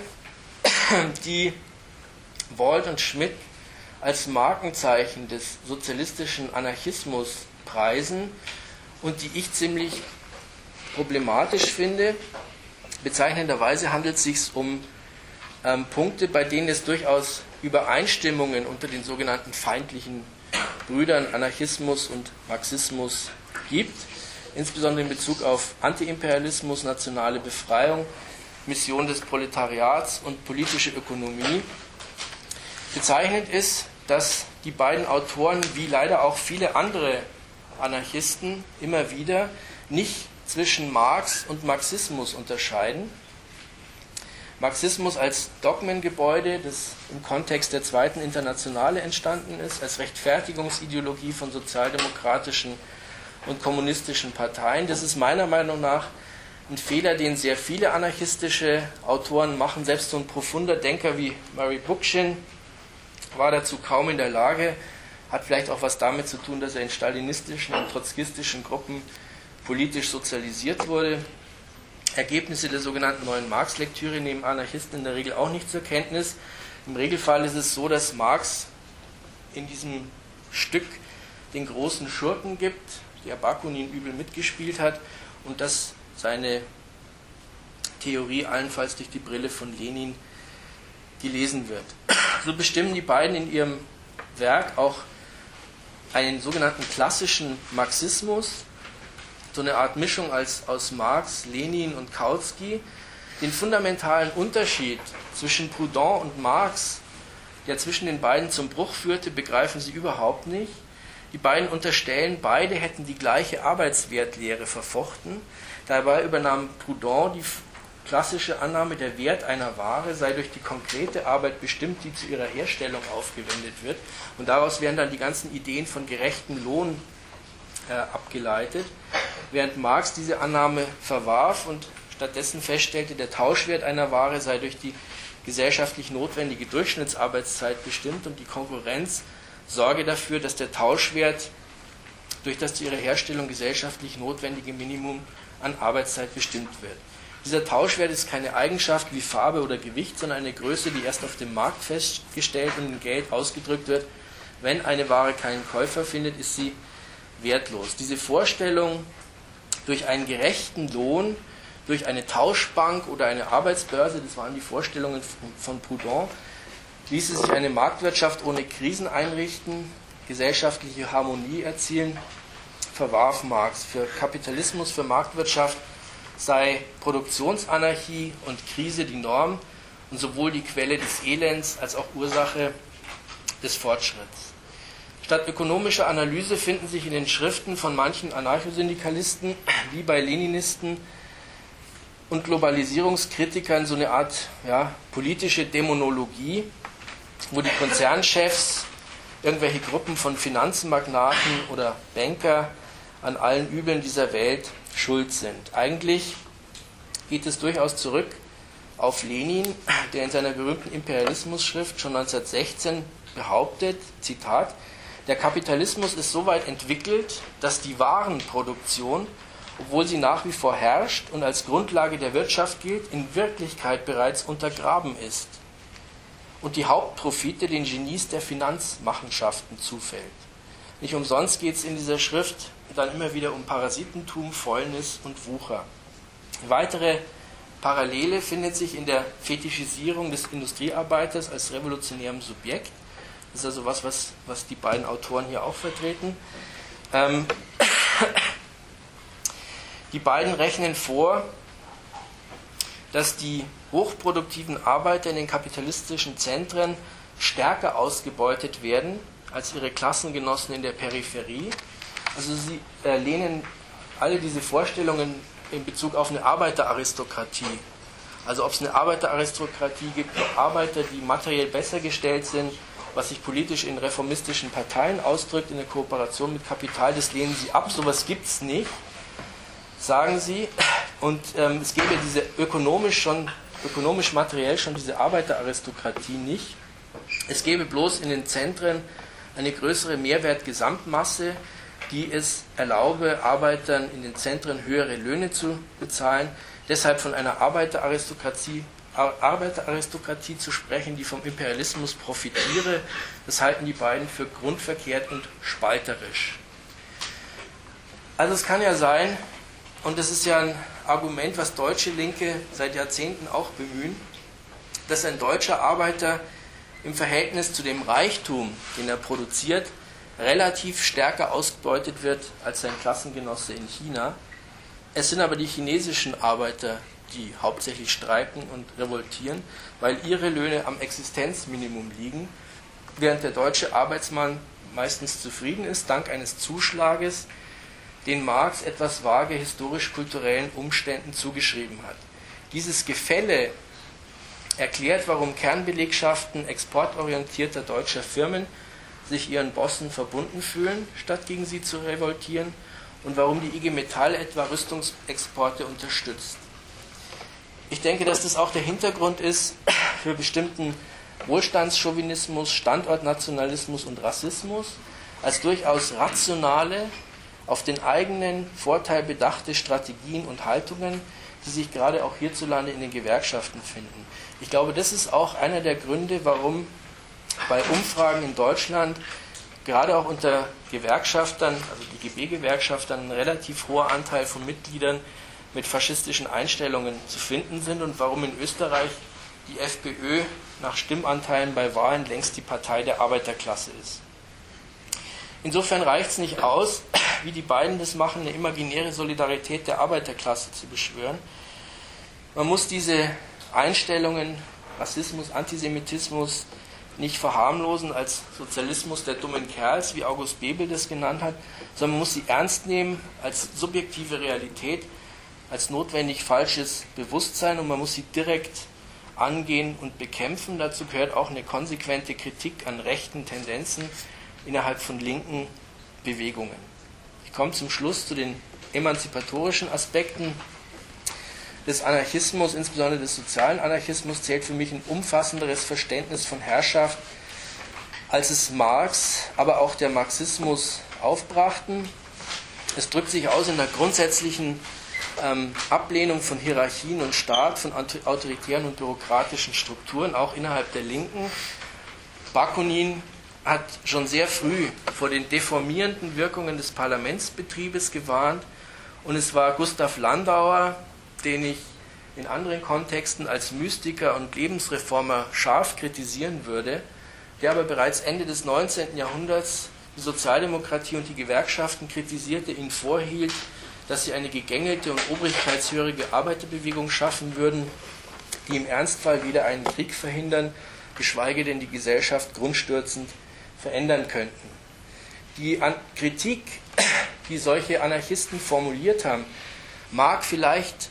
die Wald und Schmidt als Markenzeichen des sozialistischen Anarchismus preisen und die ich ziemlich problematisch finde. Bezeichnenderweise handelt es sich um ähm, Punkte, bei denen es durchaus Übereinstimmungen unter den sogenannten feindlichen Brüdern Anarchismus und Marxismus gibt, insbesondere in Bezug auf Antiimperialismus, nationale Befreiung, Mission des Proletariats und politische Ökonomie. Bezeichnend ist, dass die beiden Autoren, wie leider auch viele andere Anarchisten, immer wieder nicht zwischen Marx und Marxismus unterscheiden. Marxismus als Dogmengebäude, das im Kontext der Zweiten Internationale entstanden ist, als Rechtfertigungsideologie von sozialdemokratischen und kommunistischen Parteien. Das ist meiner Meinung nach ein Fehler, den sehr viele anarchistische Autoren machen. Selbst so ein profunder Denker wie Murray Bookchin war dazu kaum in der Lage. Hat vielleicht auch was damit zu tun, dass er in stalinistischen und trotzkistischen Gruppen politisch sozialisiert wurde. Ergebnisse der sogenannten neuen Marx-Lektüre nehmen Anarchisten in der Regel auch nicht zur Kenntnis. Im Regelfall ist es so, dass Marx in diesem Stück den großen Schurken gibt, der Bakunin übel mitgespielt hat, und dass seine Theorie allenfalls durch die Brille von Lenin gelesen wird. So bestimmen die beiden in ihrem Werk auch einen sogenannten klassischen Marxismus, so eine Art Mischung als, aus Marx, Lenin und Kautsky. Den fundamentalen Unterschied zwischen Proudhon und Marx, der zwischen den beiden zum Bruch führte, begreifen sie überhaupt nicht. Die beiden unterstellen, beide hätten die gleiche Arbeitswertlehre verfochten. Dabei übernahm Proudhon die klassische Annahme, der Wert einer Ware sei durch die konkrete Arbeit bestimmt, die zu ihrer Herstellung aufgewendet wird. Und daraus werden dann die ganzen Ideen von gerechtem Lohn äh, abgeleitet, während Marx diese Annahme verwarf und stattdessen feststellte, der Tauschwert einer Ware sei durch die gesellschaftlich notwendige Durchschnittsarbeitszeit bestimmt und die Konkurrenz sorge dafür, dass der Tauschwert durch das zu ihrer Herstellung gesellschaftlich notwendige Minimum an Arbeitszeit bestimmt wird. Dieser Tauschwert ist keine Eigenschaft wie Farbe oder Gewicht, sondern eine Größe, die erst auf dem Markt festgestellt und in Geld ausgedrückt wird. Wenn eine Ware keinen Käufer findet, ist sie wertlos. Diese Vorstellung, durch einen gerechten Lohn, durch eine Tauschbank oder eine Arbeitsbörse, das waren die Vorstellungen von Proudhon, ließe sich eine Marktwirtschaft ohne Krisen einrichten, gesellschaftliche Harmonie erzielen, verwarf Marx. Für Kapitalismus, für Marktwirtschaft sei Produktionsanarchie und Krise die Norm und sowohl die Quelle des Elends als auch Ursache des Fortschritts. Statt ökonomischer Analyse finden sich in den Schriften von manchen Anarchosyndikalisten wie bei Leninisten und Globalisierungskritikern so eine Art ja, politische Dämonologie, wo die Konzernchefs, irgendwelche Gruppen von Finanzmagnaten oder Banker an allen Übeln dieser Welt schuld sind. Eigentlich geht es durchaus zurück auf Lenin, der in seiner berühmten Imperialismus-Schrift schon neunzehnhundertsechzehn behauptet, Zitat, der Kapitalismus ist so weit entwickelt, dass die Warenproduktion, obwohl sie nach wie vor herrscht und als Grundlage der Wirtschaft gilt, in Wirklichkeit bereits untergraben ist und die Hauptprofite den Genies der Finanzmachenschaften zufällt. Nicht umsonst geht es in dieser Schrift dann immer wieder um Parasitentum, Fäulnis und Wucher. Weitere Parallele findet sich in der Fetischisierung des Industriearbeiters als revolutionärem Subjekt. Das ist also was, was, was die beiden Autoren hier auch vertreten. Ähm, die beiden rechnen vor, dass die hochproduktiven Arbeiter in den kapitalistischen Zentren stärker ausgebeutet werden als ihre Klassengenossen in der Peripherie. Also sie äh, lehnen alle diese Vorstellungen in Bezug auf eine Arbeiteraristokratie. Also ob es eine Arbeiteraristokratie gibt, Arbeiter, die materiell besser gestellt sind, was sich politisch in reformistischen Parteien ausdrückt, in der Kooperation mit Kapital, das lehnen sie ab. Sowas gibt es nicht, sagen sie. Und ähm, es gäbe diese ökonomisch schon, ökonomisch materiell schon diese Arbeiteraristokratie nicht. Es gäbe bloß in den Zentren eine größere Mehrwertgesamtmasse, die es erlaube, Arbeitern in den Zentren höhere Löhne zu bezahlen. Deshalb von einer Arbeiteraristokratie, Arbeiteraristokratie zu sprechen, die vom Imperialismus profitiere, das halten die beiden für grundverkehrt und spalterisch. Also es kann ja sein, und das ist ja ein Argument, was deutsche Linke seit Jahrzehnten auch bemühen, dass ein deutscher Arbeiter im Verhältnis zu dem Reichtum, den er produziert, relativ stärker ausgebeutet wird als sein Klassengenosse in China. Es sind aber die chinesischen Arbeiter, die hauptsächlich streiken und revoltieren, weil ihre Löhne am Existenzminimum liegen, während der deutsche Arbeitsmann meistens zufrieden ist, dank eines Zuschlages, den Marx etwas vage historisch-kulturellen Umständen zugeschrieben hat. Dieses Gefälle erklärt, warum Kernbelegschaften exportorientierter deutscher Firmen sich ihren Bossen verbunden fühlen, statt gegen sie zu revoltieren, und warum die I G Metall etwa Rüstungsexporte unterstützt. Ich denke, dass das auch der Hintergrund ist für bestimmten Wohlstandschauvinismus, Standortnationalismus und Rassismus als durchaus rationale, auf den eigenen Vorteil bedachte Strategien und Haltungen, die sich gerade auch hierzulande in den Gewerkschaften finden. Ich glaube, das ist auch einer der Gründe, warum bei Umfragen in Deutschland gerade auch unter Gewerkschaftern, also die G B-Gewerkschaftern, ein relativ hoher Anteil von Mitgliedern mit faschistischen Einstellungen zu finden sind und warum in Österreich die FPÖ nach Stimmanteilen bei Wahlen längst die Partei der Arbeiterklasse ist. Insofern reicht es nicht aus, wie die beiden das machen, eine imaginäre Solidarität der Arbeiterklasse zu beschwören. Man muss diese Einstellungen, Rassismus, Antisemitismus, nicht verharmlosen als Sozialismus der dummen Kerls, wie August Bebel das genannt hat, sondern man muss sie ernst nehmen als subjektive Realität, als notwendig falsches Bewusstsein und man muss sie direkt angehen und bekämpfen. Dazu gehört auch eine konsequente Kritik an rechten Tendenzen innerhalb von linken Bewegungen. Ich komme zum Schluss zu den emanzipatorischen Aspekten des Anarchismus, insbesondere des sozialen Anarchismus, zählt für mich ein umfassenderes Verständnis von Herrschaft, als es Marx, aber auch der Marxismus aufbrachten. Es drückt sich aus in der grundsätzlichen ähm, Ablehnung von Hierarchien und Staat, von autoritären und bürokratischen Strukturen, auch innerhalb der Linken. Bakunin hat schon sehr früh vor den deformierenden Wirkungen des Parlamentsbetriebes gewarnt und es war Gustav Landauer, den ich in anderen Kontexten als Mystiker und Lebensreformer scharf kritisieren würde, der aber bereits Ende des neunzehnten Jahrhunderts die Sozialdemokratie und die Gewerkschaften kritisierte, ihnen vorhielt, dass sie eine gegängelte und obrigkeitshörige Arbeiterbewegung schaffen würden, die im Ernstfall weder einen Krieg verhindern, geschweige denn die Gesellschaft grundstürzend verändern könnten. Die An- Kritik, die solche Anarchisten formuliert haben, mag vielleicht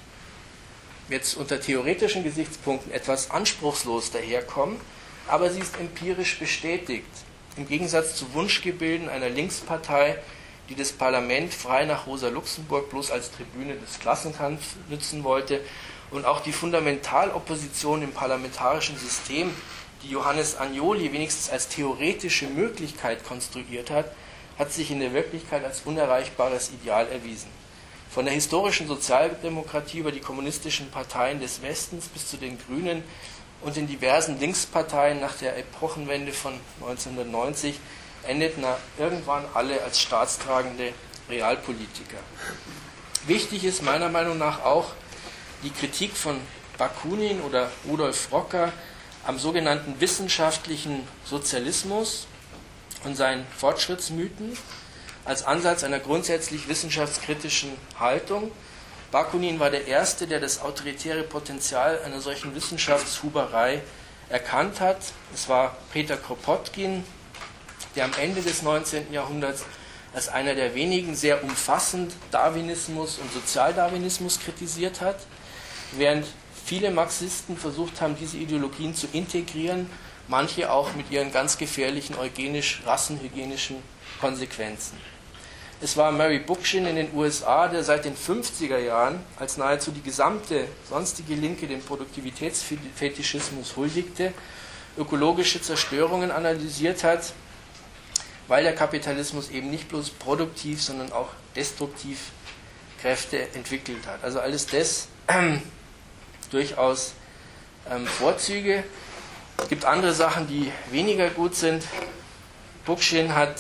jetzt unter theoretischen Gesichtspunkten etwas anspruchslos daherkommen, aber sie ist empirisch bestätigt. Im Gegensatz zu Wunschgebilden einer Linkspartei, die das Parlament frei nach Rosa Luxemburg bloß als Tribüne des Klassenkampfs nützen wollte und auch die Fundamentalopposition im parlamentarischen System, die Johannes Agnoli wenigstens als theoretische Möglichkeit konstruiert hat, hat sich in der Wirklichkeit als unerreichbares Ideal erwiesen. Von der historischen Sozialdemokratie über die kommunistischen Parteien des Westens bis zu den Grünen und den diversen Linksparteien nach der Epochenwende von neunzehnhundertneunzig endeten irgendwann alle als staatstragende Realpolitiker. Wichtig ist meiner Meinung nach auch die Kritik von Bakunin oder Rudolf Rocker am sogenannten wissenschaftlichen Sozialismus und seinen Fortschrittsmythen als Ansatz einer grundsätzlich wissenschaftskritischen Haltung. Bakunin war der Erste, der das autoritäre Potenzial einer solchen Wissenschaftshuberei erkannt hat. Es war Peter Kropotkin, der am Ende des neunzehnten Jahrhunderts als einer der wenigen sehr umfassend Darwinismus und Sozialdarwinismus kritisiert hat, während viele Marxisten versucht haben, diese Ideologien zu integrieren, manche auch mit ihren ganz gefährlichen eugenisch-rassenhygienischen Konsequenzen. Es war Murray Bookchin in den U S A, der seit den fünfziger Jahren als nahezu die gesamte sonstige Linke dem Produktivitätsfetischismus huldigte, ökologische Zerstörungen analysiert hat, weil der Kapitalismus eben nicht bloß produktiv, sondern auch destruktiv Kräfte entwickelt hat. Also alles das äh, durchaus ähm, Vorzüge. Es gibt andere Sachen, die weniger gut sind. Bookchin hat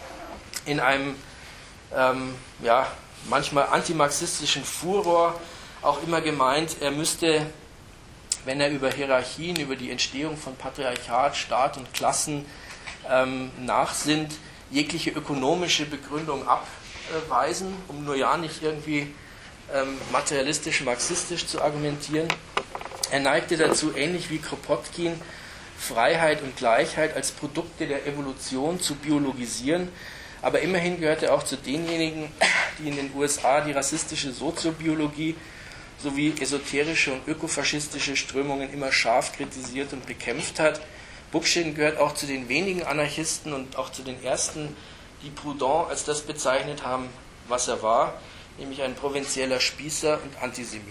in einem ähm, ja, manchmal antimarxistischen Furor auch immer gemeint, er müsste, wenn er über Hierarchien, über die Entstehung von Patriarchat, Staat und Klassen ähm, nachsinnt, jegliche ökonomische Begründung abweisen, um nur ja nicht irgendwie ähm, materialistisch, marxistisch zu argumentieren. Er neigte dazu, ähnlich wie Kropotkin, Freiheit und Gleichheit als Produkte der Evolution zu biologisieren, aber immerhin gehört er auch zu denjenigen, die in den U S A die rassistische Soziobiologie sowie esoterische und ökofaschistische Strömungen immer scharf kritisiert und bekämpft hat. Bookchin gehört auch zu den wenigen Anarchisten und auch zu den ersten, die Proudhon als das bezeichnet haben, was er war, nämlich ein provinzieller Spießer und Antisemit.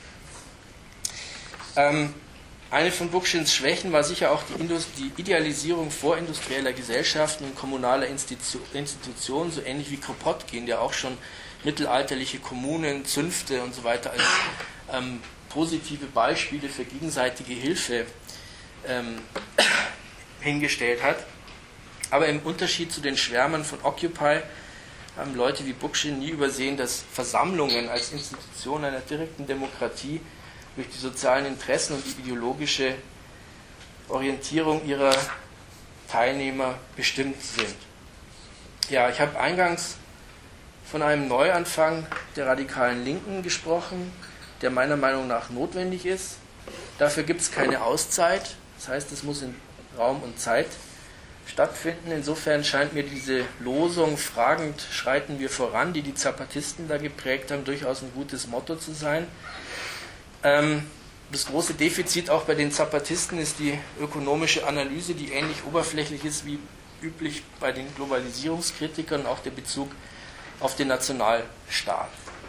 Ähm, eine von Bookchins Schwächen war sicher auch die, Indust- die Idealisierung vorindustrieller Gesellschaften und kommunaler Institu- Institutionen, so ähnlich wie Kropotkin, der auch schon mittelalterliche Kommunen, Zünfte und so weiter als ähm, positive Beispiele für gegenseitige Hilfe ähm, hingestellt hat. Aber im Unterschied zu den Schwärmern von Occupy haben Leute wie Bookchin nie übersehen, dass Versammlungen als Institution einer direkten Demokratie durch die sozialen Interessen und die ideologische Orientierung ihrer Teilnehmer bestimmt sind. Ja, ich habe eingangs von einem Neuanfang der radikalen Linken gesprochen, der meiner Meinung nach notwendig ist. Dafür gibt es keine Auszeit, das heißt, es muss in Raum und Zeit stattfinden. Insofern scheint mir diese Losung "fragend schreiten wir voran", die die Zapatisten da geprägt haben, durchaus ein gutes Motto zu sein. Ähm, das große Defizit auch bei den Zapatisten ist die ökonomische Analyse, die ähnlich oberflächlich ist wie üblich bei den Globalisierungskritikern, auch der Bezug auf den Nationalstaat.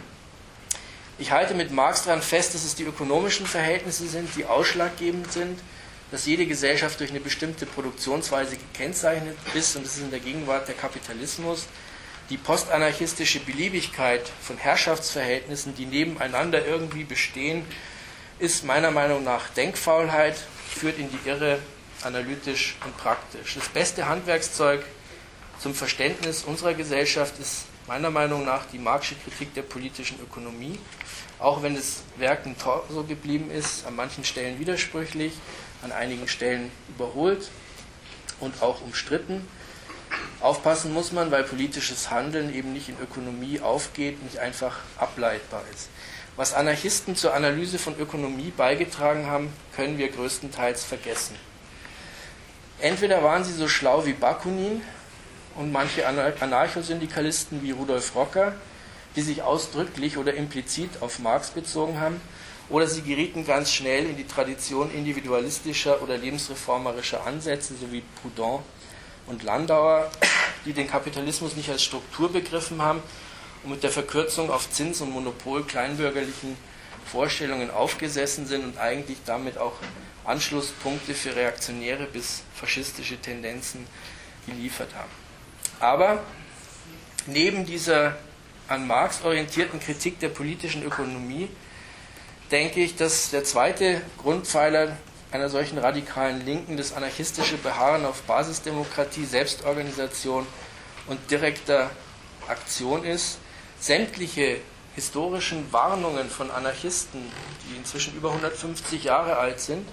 Ich halte mit Marx daran fest, dass es die ökonomischen Verhältnisse sind, die ausschlaggebend sind, dass jede Gesellschaft durch eine bestimmte Produktionsweise gekennzeichnet ist, und das ist in der Gegenwart der Kapitalismus. Die postanarchistische Beliebigkeit von Herrschaftsverhältnissen, die nebeneinander irgendwie bestehen, ist meiner Meinung nach Denkfaulheit, führt in die Irre, analytisch und praktisch. Das beste Handwerkszeug zum Verständnis unserer Gesellschaft ist meiner Meinung nach die Marxische Kritik der politischen Ökonomie, auch wenn das Werk ein Torso geblieben ist, an manchen Stellen widersprüchlich, an einigen Stellen überholt und auch umstritten. Aufpassen muss man, weil politisches Handeln eben nicht in Ökonomie aufgeht, nicht einfach ableitbar ist. Was Anarchisten zur Analyse von Ökonomie beigetragen haben, können wir größtenteils vergessen. Entweder waren sie so schlau wie Bakunin und manche Anarchosyndikalisten wie Rudolf Rocker, die sich ausdrücklich oder implizit auf Marx bezogen haben, oder sie gerieten ganz schnell in die Tradition individualistischer oder lebensreformerischer Ansätze, so wie Proudhon und Landauer, die den Kapitalismus nicht als Struktur begriffen haben und mit der Verkürzung auf Zins und Monopol kleinbürgerlichen Vorstellungen aufgesessen sind und eigentlich damit auch Anschlusspunkte für reaktionäre bis faschistische Tendenzen geliefert haben. Aber neben dieser an Marx orientierten Kritik der politischen Ökonomie denke ich, dass der zweite Grundpfeiler einer solchen radikalen Linken das anarchistische Beharren auf Basisdemokratie, Selbstorganisation und direkter Aktion ist. Sämtliche historischen Warnungen von Anarchisten, die inzwischen über hundertfünfzig Jahre alt sind,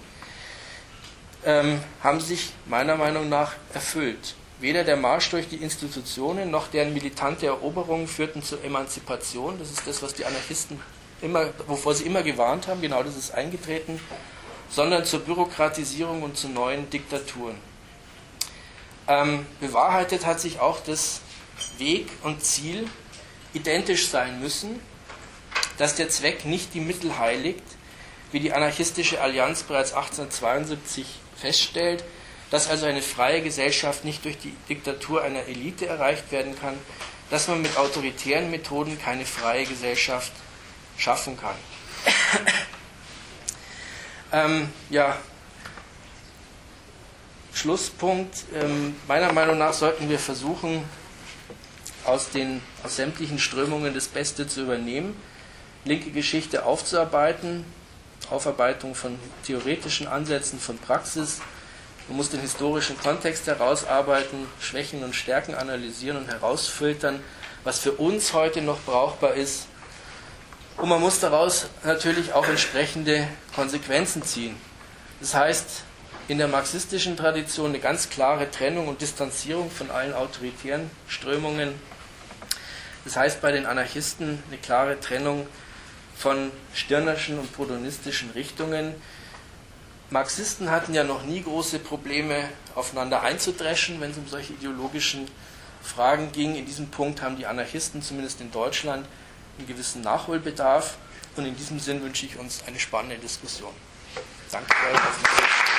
ähm, haben sich meiner Meinung nach erfüllt. Weder der Marsch durch die Institutionen noch deren militante Eroberungen führten zur Emanzipation. Das ist das, was die Anarchisten immer, wovor sie immer gewarnt haben, genau das ist eingetreten, sondern zur Bürokratisierung und zu neuen Diktaturen. Ähm, bewahrheitet hat sich auch, dass Weg und Ziel identisch sein müssen, dass der Zweck nicht die Mittel heiligt, wie die anarchistische Allianz bereits achtzehnhundertzweiundsiebzig feststellt, dass also eine freie Gesellschaft nicht durch die Diktatur einer Elite erreicht werden kann, dass man mit autoritären Methoden keine freie Gesellschaft schaffen kann. ähm, ja, Schlusspunkt. Ähm, meiner Meinung nach sollten wir versuchen, aus, den, aus sämtlichen Strömungen das Beste zu übernehmen, linke Geschichte aufzuarbeiten, Aufarbeitung von theoretischen Ansätzen, von Praxis. Man muss den historischen Kontext herausarbeiten, Schwächen und Stärken analysieren und herausfiltern, was für uns heute noch brauchbar ist. Und man muss daraus natürlich auch entsprechende Konsequenzen ziehen. Das heißt, in der marxistischen Tradition eine ganz klare Trennung und Distanzierung von allen autoritären Strömungen. Das heißt bei den Anarchisten eine klare Trennung von stirnerschen und proudhonistischen Richtungen. Marxisten hatten ja noch nie große Probleme, aufeinander einzudreschen, wenn es um solche ideologischen Fragen ging. In diesem Punkt haben die Anarchisten, zumindest in Deutschland, einen gewissen Nachholbedarf. Und in diesem Sinn wünsche ich uns eine spannende Diskussion. Danke für eure Aufmerksamkeit.